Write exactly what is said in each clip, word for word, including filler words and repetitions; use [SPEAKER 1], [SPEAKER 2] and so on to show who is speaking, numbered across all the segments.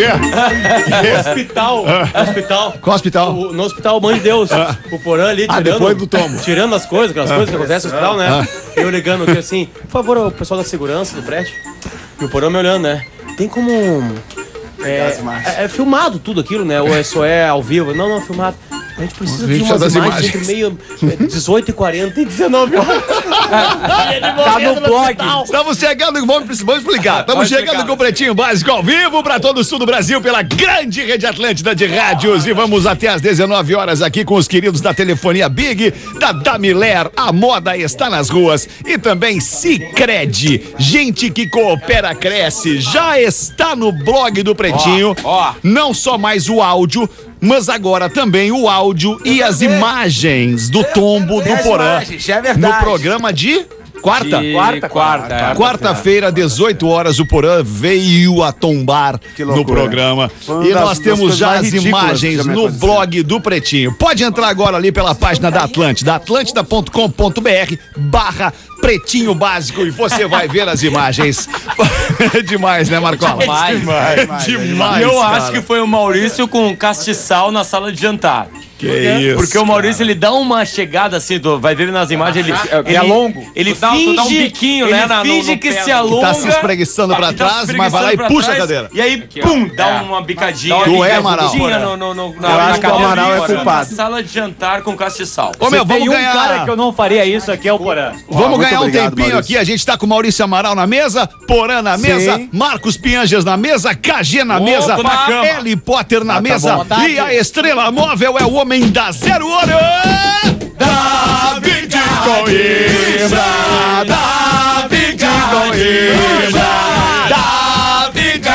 [SPEAKER 1] quê?
[SPEAKER 2] No hospital. No hospital.
[SPEAKER 1] Qual hospital?
[SPEAKER 2] O- no hospital Mãe de Deus. O Porã ali
[SPEAKER 1] Ah,
[SPEAKER 2] tirando.
[SPEAKER 1] depois do tombo.
[SPEAKER 2] Tirando as coisas, aquelas coisas que acontecem no hospital, né? Eu ligando aqui assim, por favor, o pessoal da segurança do prédio. E o Porã me olhando, né? Tem como. É, é, é filmado tudo aquilo, né? Ou é só é ao vivo? Não, não, é filmado. A gente precisa
[SPEAKER 1] A gente
[SPEAKER 2] de umas
[SPEAKER 1] das
[SPEAKER 2] imagens,
[SPEAKER 1] imagens.
[SPEAKER 2] entre meio é, dezoito e quarenta e dezenove horas.
[SPEAKER 3] Tá no blog.
[SPEAKER 1] Estamos chegando, vamos, vamos explicar. Estamos
[SPEAKER 2] Pode
[SPEAKER 1] chegando
[SPEAKER 2] explicar.
[SPEAKER 1] com o Pretinho Básico ao vivo para todo o sul do Brasil pela grande rede Atlântida de rádios. E vamos até às dezenove horas aqui com os queridos da Telefonia Big, da Damiler, a moda está nas ruas. E também Sicredi, gente que coopera, cresce. Já está no blog do Pretinho.
[SPEAKER 3] Ó, ó.
[SPEAKER 1] Não só mais o áudio, mas agora também o áudio e as imagens do tombo do
[SPEAKER 4] As
[SPEAKER 1] Porã.
[SPEAKER 4] imagens, é verdade.
[SPEAKER 1] No programa de quarta.
[SPEAKER 3] De
[SPEAKER 4] Quarta,
[SPEAKER 3] quarta. é.
[SPEAKER 1] Quarta-feira, dezoito horas, o Porã veio a tombar
[SPEAKER 4] Que
[SPEAKER 1] no
[SPEAKER 4] loucura.
[SPEAKER 1] programa.
[SPEAKER 4] Foi uma
[SPEAKER 1] E
[SPEAKER 4] das-
[SPEAKER 1] nós
[SPEAKER 4] das
[SPEAKER 1] temos
[SPEAKER 4] coisas
[SPEAKER 1] já
[SPEAKER 4] mais
[SPEAKER 1] as
[SPEAKER 4] ridículas que
[SPEAKER 1] imagens
[SPEAKER 4] já me
[SPEAKER 1] no
[SPEAKER 4] aconteceu.
[SPEAKER 1] blog do Pretinho. Pode entrar agora ali pela página da Atlântida, atlântida ponto com ponto br barra Pretinho Básico, e você vai ver as imagens. É demais, né, Marcola?
[SPEAKER 3] Demais.
[SPEAKER 1] É demais,
[SPEAKER 3] E eu
[SPEAKER 1] cara.
[SPEAKER 3] acho que foi o Maurício com castiçal na sala de jantar.
[SPEAKER 1] Que isso,
[SPEAKER 3] Porque o Maurício, ele dá uma chegada assim, tu vai ver ele nas imagens, ele, ele
[SPEAKER 4] é longo.
[SPEAKER 3] Ele
[SPEAKER 5] Tu dá- tu
[SPEAKER 3] finge,
[SPEAKER 5] dá um biquinho,
[SPEAKER 3] ele
[SPEAKER 5] né, na- no-
[SPEAKER 3] finge
[SPEAKER 5] no
[SPEAKER 3] que
[SPEAKER 5] pé,
[SPEAKER 3] se
[SPEAKER 5] né?
[SPEAKER 3] alonga.
[SPEAKER 1] Que tá se espreguiçando pra
[SPEAKER 3] que tá
[SPEAKER 1] trás,
[SPEAKER 3] se
[SPEAKER 1] mas vai lá e
[SPEAKER 3] espreguiçando
[SPEAKER 1] puxa a
[SPEAKER 3] pra
[SPEAKER 1] cadeira.
[SPEAKER 3] trás, E aí, pum, dá uma bicadinha.
[SPEAKER 5] dá
[SPEAKER 1] Tu
[SPEAKER 3] ali,
[SPEAKER 1] é,
[SPEAKER 3] que
[SPEAKER 1] Amaral.
[SPEAKER 3] bonitinha no, no, no,
[SPEAKER 4] Eu acho que o Amaral é
[SPEAKER 3] Maurício,
[SPEAKER 4] culpado.
[SPEAKER 3] na sala de jantar com castiçal.
[SPEAKER 1] Ô, meu, vamos
[SPEAKER 2] Tem um
[SPEAKER 1] ganhar.
[SPEAKER 2] cara que eu não faria isso aqui, é o Porã.
[SPEAKER 1] Vamos
[SPEAKER 4] muito
[SPEAKER 1] ganhar um
[SPEAKER 4] obrigado,
[SPEAKER 1] tempinho
[SPEAKER 4] Maurício.
[SPEAKER 1] aqui. A gente tá com Maurício Amaral na mesa, Porã na mesa,
[SPEAKER 4] Sim.
[SPEAKER 1] Marcos Pinhanjas na mesa, K G na
[SPEAKER 3] Ô,
[SPEAKER 1] mesa,
[SPEAKER 3] tô na cama.
[SPEAKER 1] Eli Potter na
[SPEAKER 4] tá
[SPEAKER 1] mesa
[SPEAKER 4] bom.
[SPEAKER 1] e a estrela móvel é o homem da Zero Hora. David Coimbra, David Coimbra, David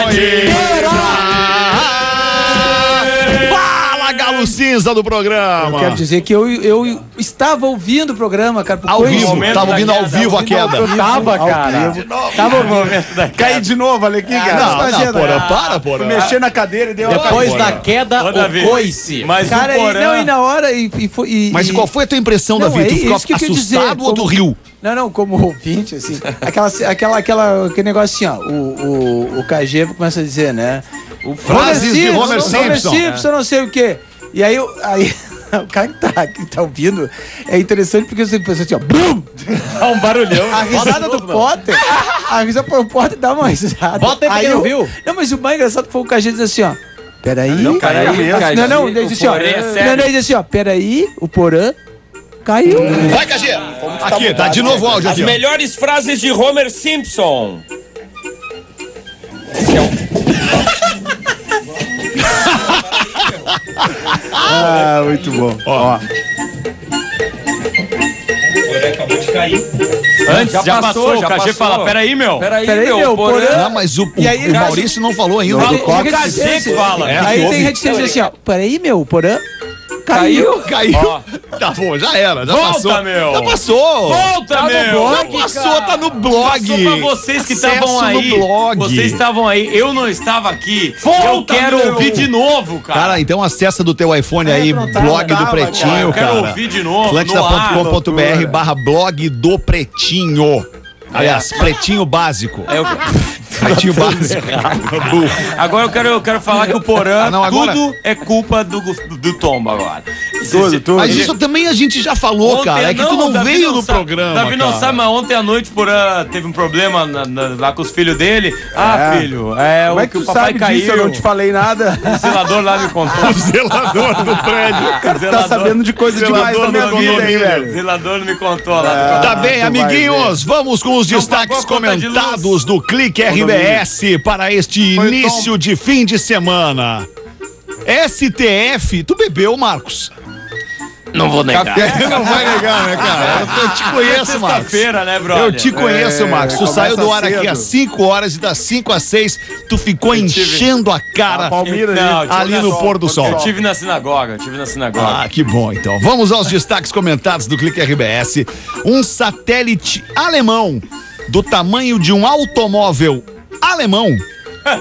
[SPEAKER 1] Coimbra. Fala, galo cinza do programa.
[SPEAKER 6] Quero dizer que eu, eu estava ouvindo o programa, cara. por
[SPEAKER 1] Ao
[SPEAKER 6] coincidência.
[SPEAKER 1] vivo, tava ouvindo ao vivo a queda.
[SPEAKER 6] Eu tava, cara. Tava ouvindo.
[SPEAKER 4] Caí de novo, olha aqui, cara.
[SPEAKER 1] Não,
[SPEAKER 4] Tá
[SPEAKER 1] não,
[SPEAKER 4] fazendo?
[SPEAKER 1] Porã, para, Porã.
[SPEAKER 4] Fui mexer na cadeira e deu uma
[SPEAKER 2] Depois
[SPEAKER 1] Porã.
[SPEAKER 2] da queda,
[SPEAKER 3] Ô, Davi,
[SPEAKER 2] o coice.
[SPEAKER 3] Mas
[SPEAKER 6] Cara,
[SPEAKER 3] o
[SPEAKER 6] e,
[SPEAKER 3] Porã...
[SPEAKER 6] não, e na hora. E, e, foi- e,
[SPEAKER 1] Mas
[SPEAKER 6] e-
[SPEAKER 1] qual foi a tua impressão,
[SPEAKER 6] Não,
[SPEAKER 1] Davi?
[SPEAKER 6] é
[SPEAKER 1] Tu ficou
[SPEAKER 6] isso que eu queria dizer,
[SPEAKER 1] assustado ou tu
[SPEAKER 6] como-
[SPEAKER 1] riu?
[SPEAKER 6] Não, não, como ouvinte, assim. Aquela, aquela, aquela, aquele negócio assim, ó. O, o, o K G começa a dizer, né? O
[SPEAKER 1] Frases de Homer Simpson.
[SPEAKER 6] Homer Simpson, não sei o quê. E aí, eu- aí o cara que tá, que tá ouvindo é interessante porque você pensa assim, ó. Bum!
[SPEAKER 2] Dá um barulhão.
[SPEAKER 6] A risada do Potter, a risada do Potter dá uma risada.
[SPEAKER 2] Bota aí pra quem não
[SPEAKER 6] eu-
[SPEAKER 2] viu.
[SPEAKER 6] Não, mas o mais engraçado foi o K G dizer assim, ó. Peraí.
[SPEAKER 4] Não, caiu mesmo.
[SPEAKER 3] K G,
[SPEAKER 6] Não, não, ele
[SPEAKER 3] o
[SPEAKER 6] disse assim, ó.
[SPEAKER 3] Porã é
[SPEAKER 6] Não,
[SPEAKER 3] sério.
[SPEAKER 6] não, ele disse assim, ó. Peraí, o Porã caiu.
[SPEAKER 1] Vai, K G! Aqui, tá de novo o áudio
[SPEAKER 5] As
[SPEAKER 1] aqui, ó.
[SPEAKER 5] melhores frases de Homer Simpson.
[SPEAKER 4] Ah, muito bom.
[SPEAKER 1] Ó.
[SPEAKER 5] Acabou de cair.
[SPEAKER 3] Antes, já,
[SPEAKER 5] Já
[SPEAKER 3] passou,
[SPEAKER 5] passou,
[SPEAKER 3] o
[SPEAKER 5] já
[SPEAKER 3] K G
[SPEAKER 5] passou.
[SPEAKER 3] fala, peraí, meu.
[SPEAKER 5] Peraí,
[SPEAKER 6] Peraí,
[SPEAKER 5] meu,
[SPEAKER 6] meu,
[SPEAKER 5] Porã.
[SPEAKER 6] Porã.
[SPEAKER 1] Não, mas o, o,
[SPEAKER 6] E aí,
[SPEAKER 1] o
[SPEAKER 6] K G
[SPEAKER 1] Maurício não falou ainda.
[SPEAKER 3] Fala,
[SPEAKER 1] Ele-
[SPEAKER 3] o K G que fala.
[SPEAKER 1] É.
[SPEAKER 6] Aí
[SPEAKER 1] que
[SPEAKER 6] tem
[SPEAKER 1] houve?
[SPEAKER 6] reticência assim, ó. Peraí, meu, o Porã caiu.
[SPEAKER 1] Caiu.
[SPEAKER 3] Ó.
[SPEAKER 1] Tá bom, já era, já
[SPEAKER 3] Volta,
[SPEAKER 1] passou.
[SPEAKER 3] meu.
[SPEAKER 1] Já passou.
[SPEAKER 3] Volta,
[SPEAKER 1] Tá no
[SPEAKER 3] meu.
[SPEAKER 1] blog, já passou, tá no blog.
[SPEAKER 3] Passou pra vocês que estavam
[SPEAKER 1] Acesso
[SPEAKER 3] aí.
[SPEAKER 1] no blog.
[SPEAKER 3] Vocês estavam aí, eu não estava aqui.
[SPEAKER 5] Volta,
[SPEAKER 3] eu quero
[SPEAKER 5] meu.
[SPEAKER 3] ouvir de novo, cara.
[SPEAKER 1] Cara, então acessa do teu iPhone
[SPEAKER 6] É,
[SPEAKER 1] aí,
[SPEAKER 6] não tá,
[SPEAKER 1] blog
[SPEAKER 6] não
[SPEAKER 1] do
[SPEAKER 6] tava,
[SPEAKER 1] Pretinho,
[SPEAKER 3] eu quero
[SPEAKER 1] cara.
[SPEAKER 3] ouvir de novo,
[SPEAKER 1] atlântida
[SPEAKER 3] no
[SPEAKER 1] ponto
[SPEAKER 3] ar.
[SPEAKER 1] com ponto br
[SPEAKER 4] loucura.
[SPEAKER 1] barra blog do Pretinho. Aliás, Pretinho Básico.
[SPEAKER 3] É, eu-
[SPEAKER 1] Pretinho Básico. Burro.
[SPEAKER 3] Agora eu quero, eu quero falar que o Porã,
[SPEAKER 1] Ah, não, agora-
[SPEAKER 3] tudo é culpa do, do, do Tomba agora.
[SPEAKER 4] Tudo, tudo.
[SPEAKER 1] Mas isso também a gente já falou,
[SPEAKER 3] Ontem-
[SPEAKER 1] cara. É que tu não
[SPEAKER 3] Davi
[SPEAKER 1] veio no
[SPEAKER 3] sabe-
[SPEAKER 1] programa,
[SPEAKER 3] Davi não
[SPEAKER 1] cara.
[SPEAKER 3] sabe, mas ontem à noite o Porã teve um problema na- na- lá com os filhos dele. Ah,
[SPEAKER 4] É.
[SPEAKER 3] filho, é
[SPEAKER 4] Como
[SPEAKER 3] o
[SPEAKER 4] é
[SPEAKER 3] que
[SPEAKER 4] que
[SPEAKER 3] o
[SPEAKER 4] tu
[SPEAKER 3] papai
[SPEAKER 4] sabe
[SPEAKER 3] caiu.
[SPEAKER 4] disso? Eu não te falei nada.
[SPEAKER 3] O zelador lá me contou.
[SPEAKER 1] O zelador do prédio.
[SPEAKER 4] Tá sabendo de coisa
[SPEAKER 1] Zelador
[SPEAKER 4] demais da minha
[SPEAKER 1] do
[SPEAKER 4] vida aí,
[SPEAKER 1] condomínio.
[SPEAKER 3] O
[SPEAKER 4] velho.
[SPEAKER 3] zelador não me contou lá.
[SPEAKER 4] Ah,
[SPEAKER 1] Tá bem,
[SPEAKER 4] tu vai
[SPEAKER 1] amiguinhos, vamos com os
[SPEAKER 3] Não
[SPEAKER 1] destaques
[SPEAKER 3] pagou a conta de luz.
[SPEAKER 1] comentados do Clique R B S para este
[SPEAKER 3] Foi o
[SPEAKER 1] início de fim de semana. S T F, tu bebeu, Marcos?
[SPEAKER 3] Não vou negar.
[SPEAKER 1] Não vai negar, né, cara? Eu te conheço, Marcos.
[SPEAKER 3] Sexta-feira, né, brother?
[SPEAKER 1] Eu te conheço,
[SPEAKER 4] É,
[SPEAKER 1] Marcos. Tu
[SPEAKER 4] começa
[SPEAKER 1] saiu do ar aqui
[SPEAKER 4] cedo.
[SPEAKER 1] às cinco horas e das cinco às seis tu ficou
[SPEAKER 3] Eu tive-
[SPEAKER 1] enchendo a cara
[SPEAKER 4] A Palmira
[SPEAKER 3] Não,
[SPEAKER 4] ali.
[SPEAKER 3] eu tive
[SPEAKER 1] ali
[SPEAKER 3] na-
[SPEAKER 1] no pôr do sol.
[SPEAKER 3] Eu tive na sinagoga, eu tive na sinagoga.
[SPEAKER 1] Ah, que bom, então. Vamos aos destaques comentados do Clique R B S. Um satélite alemão do tamanho de um automóvel alemão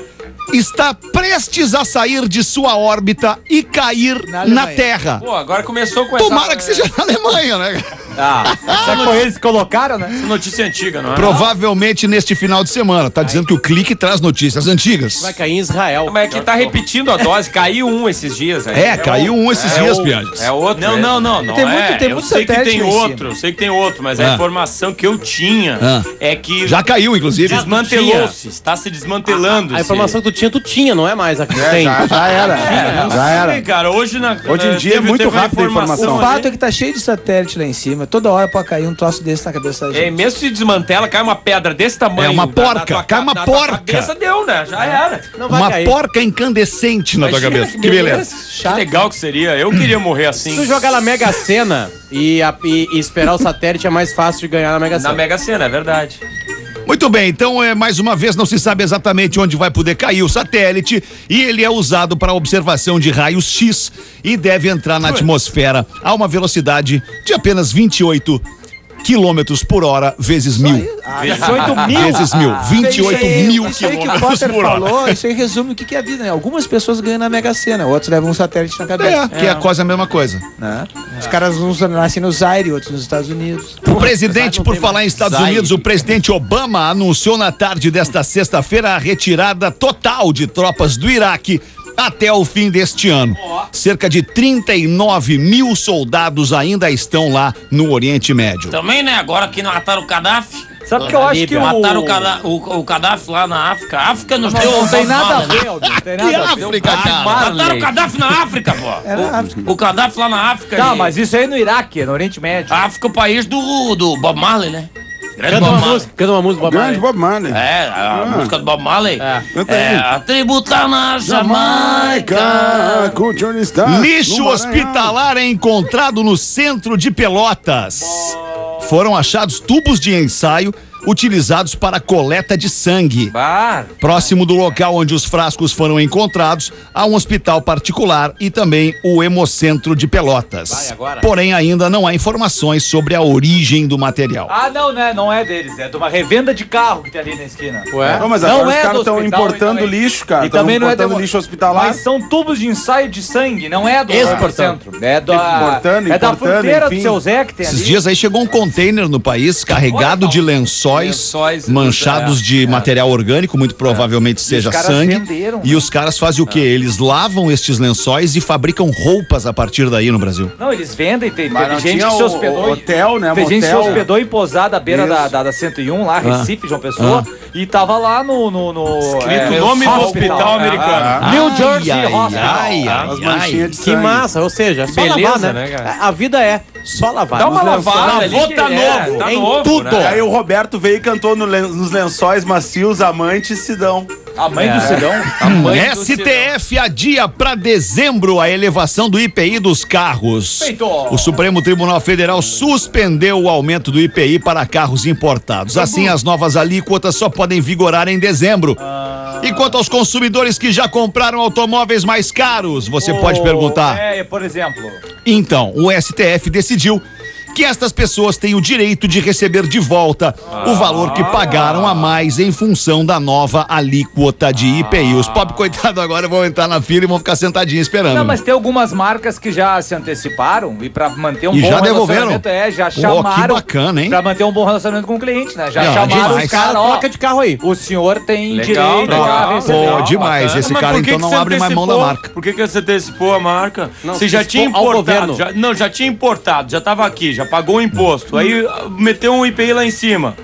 [SPEAKER 1] está prestes a sair de sua órbita e cair
[SPEAKER 6] Na
[SPEAKER 1] na,
[SPEAKER 6] Alemanha.
[SPEAKER 1] Terra.
[SPEAKER 3] Pô, agora começou com essa...
[SPEAKER 1] Tomara que seja na Alemanha, né?
[SPEAKER 7] Ah, essa foi eles que colocaram, né?
[SPEAKER 3] Essa notícia antiga, não é?
[SPEAKER 1] Provavelmente neste final de semana. Tá dizendo que o Clique traz notícias antigas.
[SPEAKER 2] Vai cair em Israel.
[SPEAKER 3] Mas é que tá repetindo a dose, caiu um esses dias. Aí.
[SPEAKER 1] É, caiu um esses
[SPEAKER 3] é
[SPEAKER 1] dias,
[SPEAKER 3] o-
[SPEAKER 1] Pianges.
[SPEAKER 3] É outro. Não, não, não, não
[SPEAKER 6] Tem
[SPEAKER 3] é.
[SPEAKER 6] muito- tem
[SPEAKER 3] eu
[SPEAKER 6] muito
[SPEAKER 3] sei que
[SPEAKER 6] satélite
[SPEAKER 3] tem
[SPEAKER 6] lá em
[SPEAKER 3] outro,
[SPEAKER 6] cima.
[SPEAKER 3] eu sei que tem outro, mas
[SPEAKER 1] Ah.
[SPEAKER 3] a informação que eu tinha
[SPEAKER 1] Ah.
[SPEAKER 3] é que
[SPEAKER 1] Já caiu, inclusive.
[SPEAKER 3] desmantelou-se, está se desmantelando.
[SPEAKER 2] A informação que tu tinha, tu tinha, não é mais a que tu tem.
[SPEAKER 4] Já, já era.
[SPEAKER 3] É,
[SPEAKER 4] já era.
[SPEAKER 3] Sei, cara, hoje na
[SPEAKER 4] Hoje em dia é muito rápido a informação.
[SPEAKER 6] O fato é que tá cheio de satélite lá em cima. Toda hora pode cair um troço desse na cabeça da
[SPEAKER 3] É,
[SPEAKER 6] gente.
[SPEAKER 3] mesmo se desmantela, cai uma pedra desse tamanho.
[SPEAKER 1] É uma
[SPEAKER 3] da- da
[SPEAKER 1] porca,
[SPEAKER 3] tua
[SPEAKER 1] cai
[SPEAKER 3] ca-
[SPEAKER 1] uma
[SPEAKER 3] na tua
[SPEAKER 1] porca.
[SPEAKER 3] cabeça deu, né? Já era.
[SPEAKER 2] Não vai
[SPEAKER 1] Uma
[SPEAKER 2] cair.
[SPEAKER 1] porca incandescente na tua
[SPEAKER 3] Imagina
[SPEAKER 1] cabeça. Que beleza.
[SPEAKER 3] Que legal que seria. Eu queria morrer assim.
[SPEAKER 2] Se tu jogar na Mega Sena e, a- e- e esperar o satélite é mais fácil de ganhar na Mega Sena.
[SPEAKER 3] Na Mega Sena, é verdade.
[SPEAKER 1] Muito bem, então é, mais uma vez não se sabe exatamente onde vai poder cair o satélite e ele é usado para observação de raios X e deve entrar na atmosfera a uma velocidade de apenas vinte e oito quilômetros por hora vezes mil.
[SPEAKER 7] dezoito mil.
[SPEAKER 1] Vezes mil. vinte e oito
[SPEAKER 6] Isso aí-
[SPEAKER 1] mil
[SPEAKER 6] Isso aí que o
[SPEAKER 1] quilômetros
[SPEAKER 6] Potter
[SPEAKER 1] por hora.
[SPEAKER 6] falou, isso aí resume o que que é a vida, né? Algumas pessoas ganham na Mega Sena, outros levam um satélite na cabeça.
[SPEAKER 1] É, que é quase a mesma coisa.
[SPEAKER 6] Né? Os caras uns nascem no Zaire, outros nos Estados Unidos.
[SPEAKER 1] O presidente, por falar em Estados
[SPEAKER 3] Zaire.
[SPEAKER 1] Unidos, o presidente Obama anunciou na tarde desta sexta-feira a retirada total de tropas do Iraque até o fim deste ano. Cerca de trinta e nove mil soldados ainda estão lá no Oriente Médio.
[SPEAKER 5] Também, né? Agora que mataram o Gaddafi.
[SPEAKER 7] Sabe que eu acho que o...
[SPEAKER 5] Mataram o, Cada- o, o Gaddafi lá na África. A África nos deu.
[SPEAKER 7] Não tem nada a
[SPEAKER 5] Marley, né?
[SPEAKER 7] ver, Aldo, não tem
[SPEAKER 1] Que
[SPEAKER 7] nada a ver.
[SPEAKER 1] África, cara?
[SPEAKER 5] Mataram o Gaddafi na África, pô.
[SPEAKER 6] Era na África.
[SPEAKER 5] O, o Gaddafi lá na África.
[SPEAKER 7] Tá,
[SPEAKER 5] e-
[SPEAKER 7] mas isso aí no Iraque, no Oriente Médio.
[SPEAKER 5] A África é o país do, do Bob Marley, né? Grande
[SPEAKER 2] Canta
[SPEAKER 5] Bob
[SPEAKER 2] uma
[SPEAKER 5] Marley.
[SPEAKER 2] música, canta uma música, Bob
[SPEAKER 4] Grande
[SPEAKER 2] Marley.
[SPEAKER 4] Bob Marley.
[SPEAKER 5] É, a música do Bob Marley.
[SPEAKER 2] É.
[SPEAKER 4] Canta
[SPEAKER 5] É,
[SPEAKER 4] aí.
[SPEAKER 5] a tribo tá na Jamaica.
[SPEAKER 4] Com o Johnny Star,
[SPEAKER 1] Lixo
[SPEAKER 4] no Maranhão.
[SPEAKER 1] hospitalar é encontrado no centro de Pelotas. Foram achados tubos de ensaio utilizados para coleta de sangue.
[SPEAKER 3] Bah,
[SPEAKER 1] Próximo do local onde os frascos foram encontrados, há um hospital particular e também o Hemocentro de Pelotas.
[SPEAKER 2] Vai agora.
[SPEAKER 1] Porém, ainda não há informações sobre a origem do material.
[SPEAKER 7] Ah, não, né? Não é deles. É de uma revenda de carro que tem ali na esquina.
[SPEAKER 2] Ué?
[SPEAKER 4] Não, mas
[SPEAKER 7] Não
[SPEAKER 4] agora
[SPEAKER 7] é
[SPEAKER 4] os caras
[SPEAKER 7] do
[SPEAKER 4] estão
[SPEAKER 7] hospital,
[SPEAKER 4] importando
[SPEAKER 7] e também-
[SPEAKER 4] lixo, cara.
[SPEAKER 7] E
[SPEAKER 4] Estão
[SPEAKER 7] também não é
[SPEAKER 4] importando
[SPEAKER 7] demo-
[SPEAKER 4] lixo hospitalar.
[SPEAKER 7] Mas são tubos de ensaio de sangue, não é do
[SPEAKER 2] Exportando.
[SPEAKER 7] centro. É, da,
[SPEAKER 4] Importando,
[SPEAKER 7] é da
[SPEAKER 4] importando,
[SPEAKER 7] fronteira
[SPEAKER 4] enfim.
[SPEAKER 7] do seu Zé que tem
[SPEAKER 1] Esses
[SPEAKER 7] ali.
[SPEAKER 1] dias aí chegou um container no país carregado de lençóis,
[SPEAKER 3] Lençóis,
[SPEAKER 1] manchados
[SPEAKER 3] é,
[SPEAKER 1] de
[SPEAKER 3] é.
[SPEAKER 1] material orgânico, muito provavelmente seja
[SPEAKER 7] caras
[SPEAKER 1] sangue.
[SPEAKER 7] venderam.
[SPEAKER 1] E os caras fazem o quê? Eles lavam estes lençóis e fabricam roupas a partir daí no Brasil.
[SPEAKER 7] Não, eles vendem. Tem,
[SPEAKER 4] Mas
[SPEAKER 7] teve
[SPEAKER 4] não
[SPEAKER 7] gente
[SPEAKER 4] tinha
[SPEAKER 7] que se
[SPEAKER 4] o-
[SPEAKER 7] hospedou.
[SPEAKER 4] o hotel, né,
[SPEAKER 7] Tem gente que se
[SPEAKER 4] motel.
[SPEAKER 7] hospedou em Pousada, à beira da,
[SPEAKER 4] Isso.
[SPEAKER 7] da, da cento e um, lá, Recife, João Pessoa. E tava lá no. no, no
[SPEAKER 3] Escrito
[SPEAKER 7] é,
[SPEAKER 3] o nome do
[SPEAKER 7] hospital.
[SPEAKER 3] hospital americano.
[SPEAKER 7] New Jersey
[SPEAKER 1] Ai,
[SPEAKER 7] Hospital.
[SPEAKER 1] ai, ai,
[SPEAKER 4] As
[SPEAKER 1] ai.
[SPEAKER 4] manchinhas de
[SPEAKER 2] Que
[SPEAKER 4] sangue.
[SPEAKER 2] massa, ou seja, é só
[SPEAKER 3] Beleza,
[SPEAKER 2] lavar, né?
[SPEAKER 3] né, cara?
[SPEAKER 2] A a vida é só lavar.
[SPEAKER 3] Dá uma
[SPEAKER 2] Nos lençóis.
[SPEAKER 3] lavada
[SPEAKER 2] ali
[SPEAKER 3] ali.
[SPEAKER 2] que
[SPEAKER 3] Tá
[SPEAKER 2] é,
[SPEAKER 3] novo, tá
[SPEAKER 2] em
[SPEAKER 3] novo,
[SPEAKER 2] tudo.
[SPEAKER 3] né?
[SPEAKER 4] Aí o Roberto veio e cantou no len- nos lençóis macios, amantes se dão.
[SPEAKER 7] A mãe do Sidão.
[SPEAKER 3] A mãe do
[SPEAKER 1] S T F adia para dezembro a elevação do I P I dos carros.
[SPEAKER 7] Feito.
[SPEAKER 1] O Supremo Tribunal Federal suspendeu o aumento do I P I para carros importados. Assim, as novas alíquotas só podem vigorar em dezembro. E quanto aos consumidores que já compraram automóveis mais caros, você pode perguntar.
[SPEAKER 7] É, por exemplo.
[SPEAKER 1] Então, o S T F decidiu que estas pessoas têm o direito de receber de volta o valor que pagaram a mais em função da nova alíquota de I P I. Os pobres coitados agora vão entrar na fila e vão ficar sentadinhos esperando.
[SPEAKER 7] Não, mas tem algumas marcas que já se anteciparam e pra manter um
[SPEAKER 1] E
[SPEAKER 7] bom
[SPEAKER 1] já devolveram?
[SPEAKER 7] relacionamento, é, já
[SPEAKER 1] Pô, que
[SPEAKER 7] chamaram.
[SPEAKER 1] bacana, hein?
[SPEAKER 7] Pra manter um bom relacionamento com o cliente, né? Já
[SPEAKER 1] Não,
[SPEAKER 7] chamaram
[SPEAKER 1] demais.
[SPEAKER 7] os caras, ó,
[SPEAKER 2] Troca de carro aí.
[SPEAKER 7] o senhor tem
[SPEAKER 3] Legal,
[SPEAKER 7] direito
[SPEAKER 3] legal.
[SPEAKER 7] a receber.
[SPEAKER 1] Pô,
[SPEAKER 7] Ó,
[SPEAKER 1] demais.
[SPEAKER 7] bacana.
[SPEAKER 1] Esse
[SPEAKER 3] Mas
[SPEAKER 1] cara
[SPEAKER 3] por que
[SPEAKER 1] então
[SPEAKER 3] que
[SPEAKER 1] não
[SPEAKER 3] você
[SPEAKER 1] abre mais mão da
[SPEAKER 3] antecipou?
[SPEAKER 1] marca.
[SPEAKER 3] Por que, que você antecipou a marca?
[SPEAKER 2] Não,
[SPEAKER 3] você já tinha
[SPEAKER 2] antecipou ao
[SPEAKER 3] importado.
[SPEAKER 2] governo.
[SPEAKER 3] Já, não, já tinha importado, já tava aqui, já pagou o imposto. Aí ah, meteu um I P I lá em cima.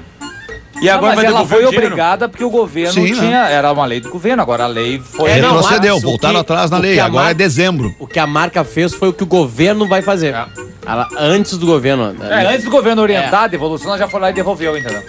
[SPEAKER 3] E
[SPEAKER 7] Não,
[SPEAKER 3] agora
[SPEAKER 7] mas
[SPEAKER 3] vai
[SPEAKER 7] ela
[SPEAKER 3] devolver
[SPEAKER 7] foi
[SPEAKER 3] o dinheiro?
[SPEAKER 7] obrigada porque o governo
[SPEAKER 1] Sim, né?
[SPEAKER 7] tinha. Era uma lei do governo, agora a lei foi.
[SPEAKER 2] É, não,
[SPEAKER 1] Retrocedeu,
[SPEAKER 2] mas o
[SPEAKER 1] voltaram
[SPEAKER 2] que-
[SPEAKER 1] atrás na
[SPEAKER 2] o
[SPEAKER 1] lei.
[SPEAKER 2] que a
[SPEAKER 1] Agora é
[SPEAKER 2] marca-
[SPEAKER 1] dezembro.
[SPEAKER 2] O que a marca fez foi o que o governo vai fazer. Ela, antes do governo.
[SPEAKER 7] É, antes do governo orientar a devolução, ela já foi lá e devolveu, entendeu?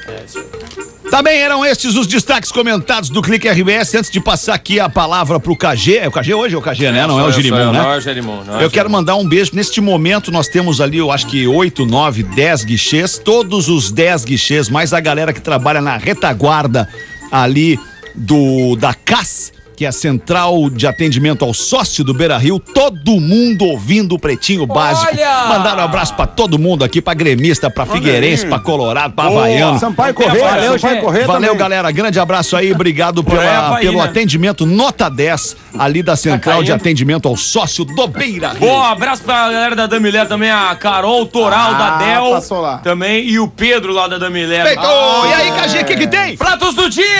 [SPEAKER 1] Também eram estes os destaques comentados do Clique R B S. Antes de passar aqui a palavra pro K G. É o K G hoje ou o K G, né? Não é o Girimum, né?
[SPEAKER 3] Não é o Girimum. não é
[SPEAKER 1] Eu
[SPEAKER 3] o
[SPEAKER 1] quero mandar um beijo. Neste momento, nós temos ali, eu acho que oito, nove, dez guichês. Todos os dez guichês, mais a galera que trabalha na retaguarda ali do da C A S, que é a central de atendimento ao sócio do Beira-Rio, todo mundo ouvindo o Pretinho Básico.
[SPEAKER 5] Olha!
[SPEAKER 1] Mandaram um abraço pra todo mundo aqui, pra gremista, pra figueirense, pra colorado, pra havaiano.
[SPEAKER 4] Sampaio Correia,
[SPEAKER 5] Valeu,
[SPEAKER 4] Sampaio
[SPEAKER 5] gente.
[SPEAKER 4] Correia
[SPEAKER 1] Valeu,
[SPEAKER 4] também.
[SPEAKER 1] galera. Grande abraço aí. Obrigado pela,
[SPEAKER 3] é Havaí,
[SPEAKER 1] pelo
[SPEAKER 3] né?
[SPEAKER 1] atendimento nota dez ali da central
[SPEAKER 3] caindo.
[SPEAKER 1] de atendimento ao sócio do Beira-Rio.
[SPEAKER 3] Bom, abraço pra galera da Damilé também, a Carol Toral
[SPEAKER 4] Ah,
[SPEAKER 3] da Del.
[SPEAKER 4] passou lá.
[SPEAKER 3] Também, e o Pedro lá da Damilé.
[SPEAKER 1] Feito!
[SPEAKER 3] Ah,
[SPEAKER 1] E aí, K G, o que que tem?
[SPEAKER 3] Pratos do dia!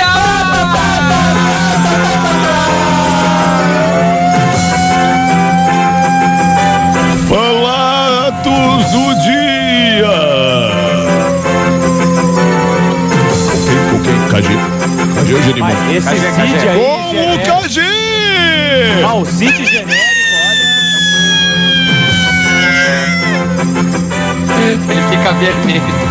[SPEAKER 1] Falatos do dia. Ok, ok, K G. K G hoje de
[SPEAKER 7] Mas esse Cid aí,
[SPEAKER 1] Como
[SPEAKER 7] genérico.
[SPEAKER 1] K G?
[SPEAKER 7] Ah, o Cid genérico,
[SPEAKER 5] Ele fica vermelho.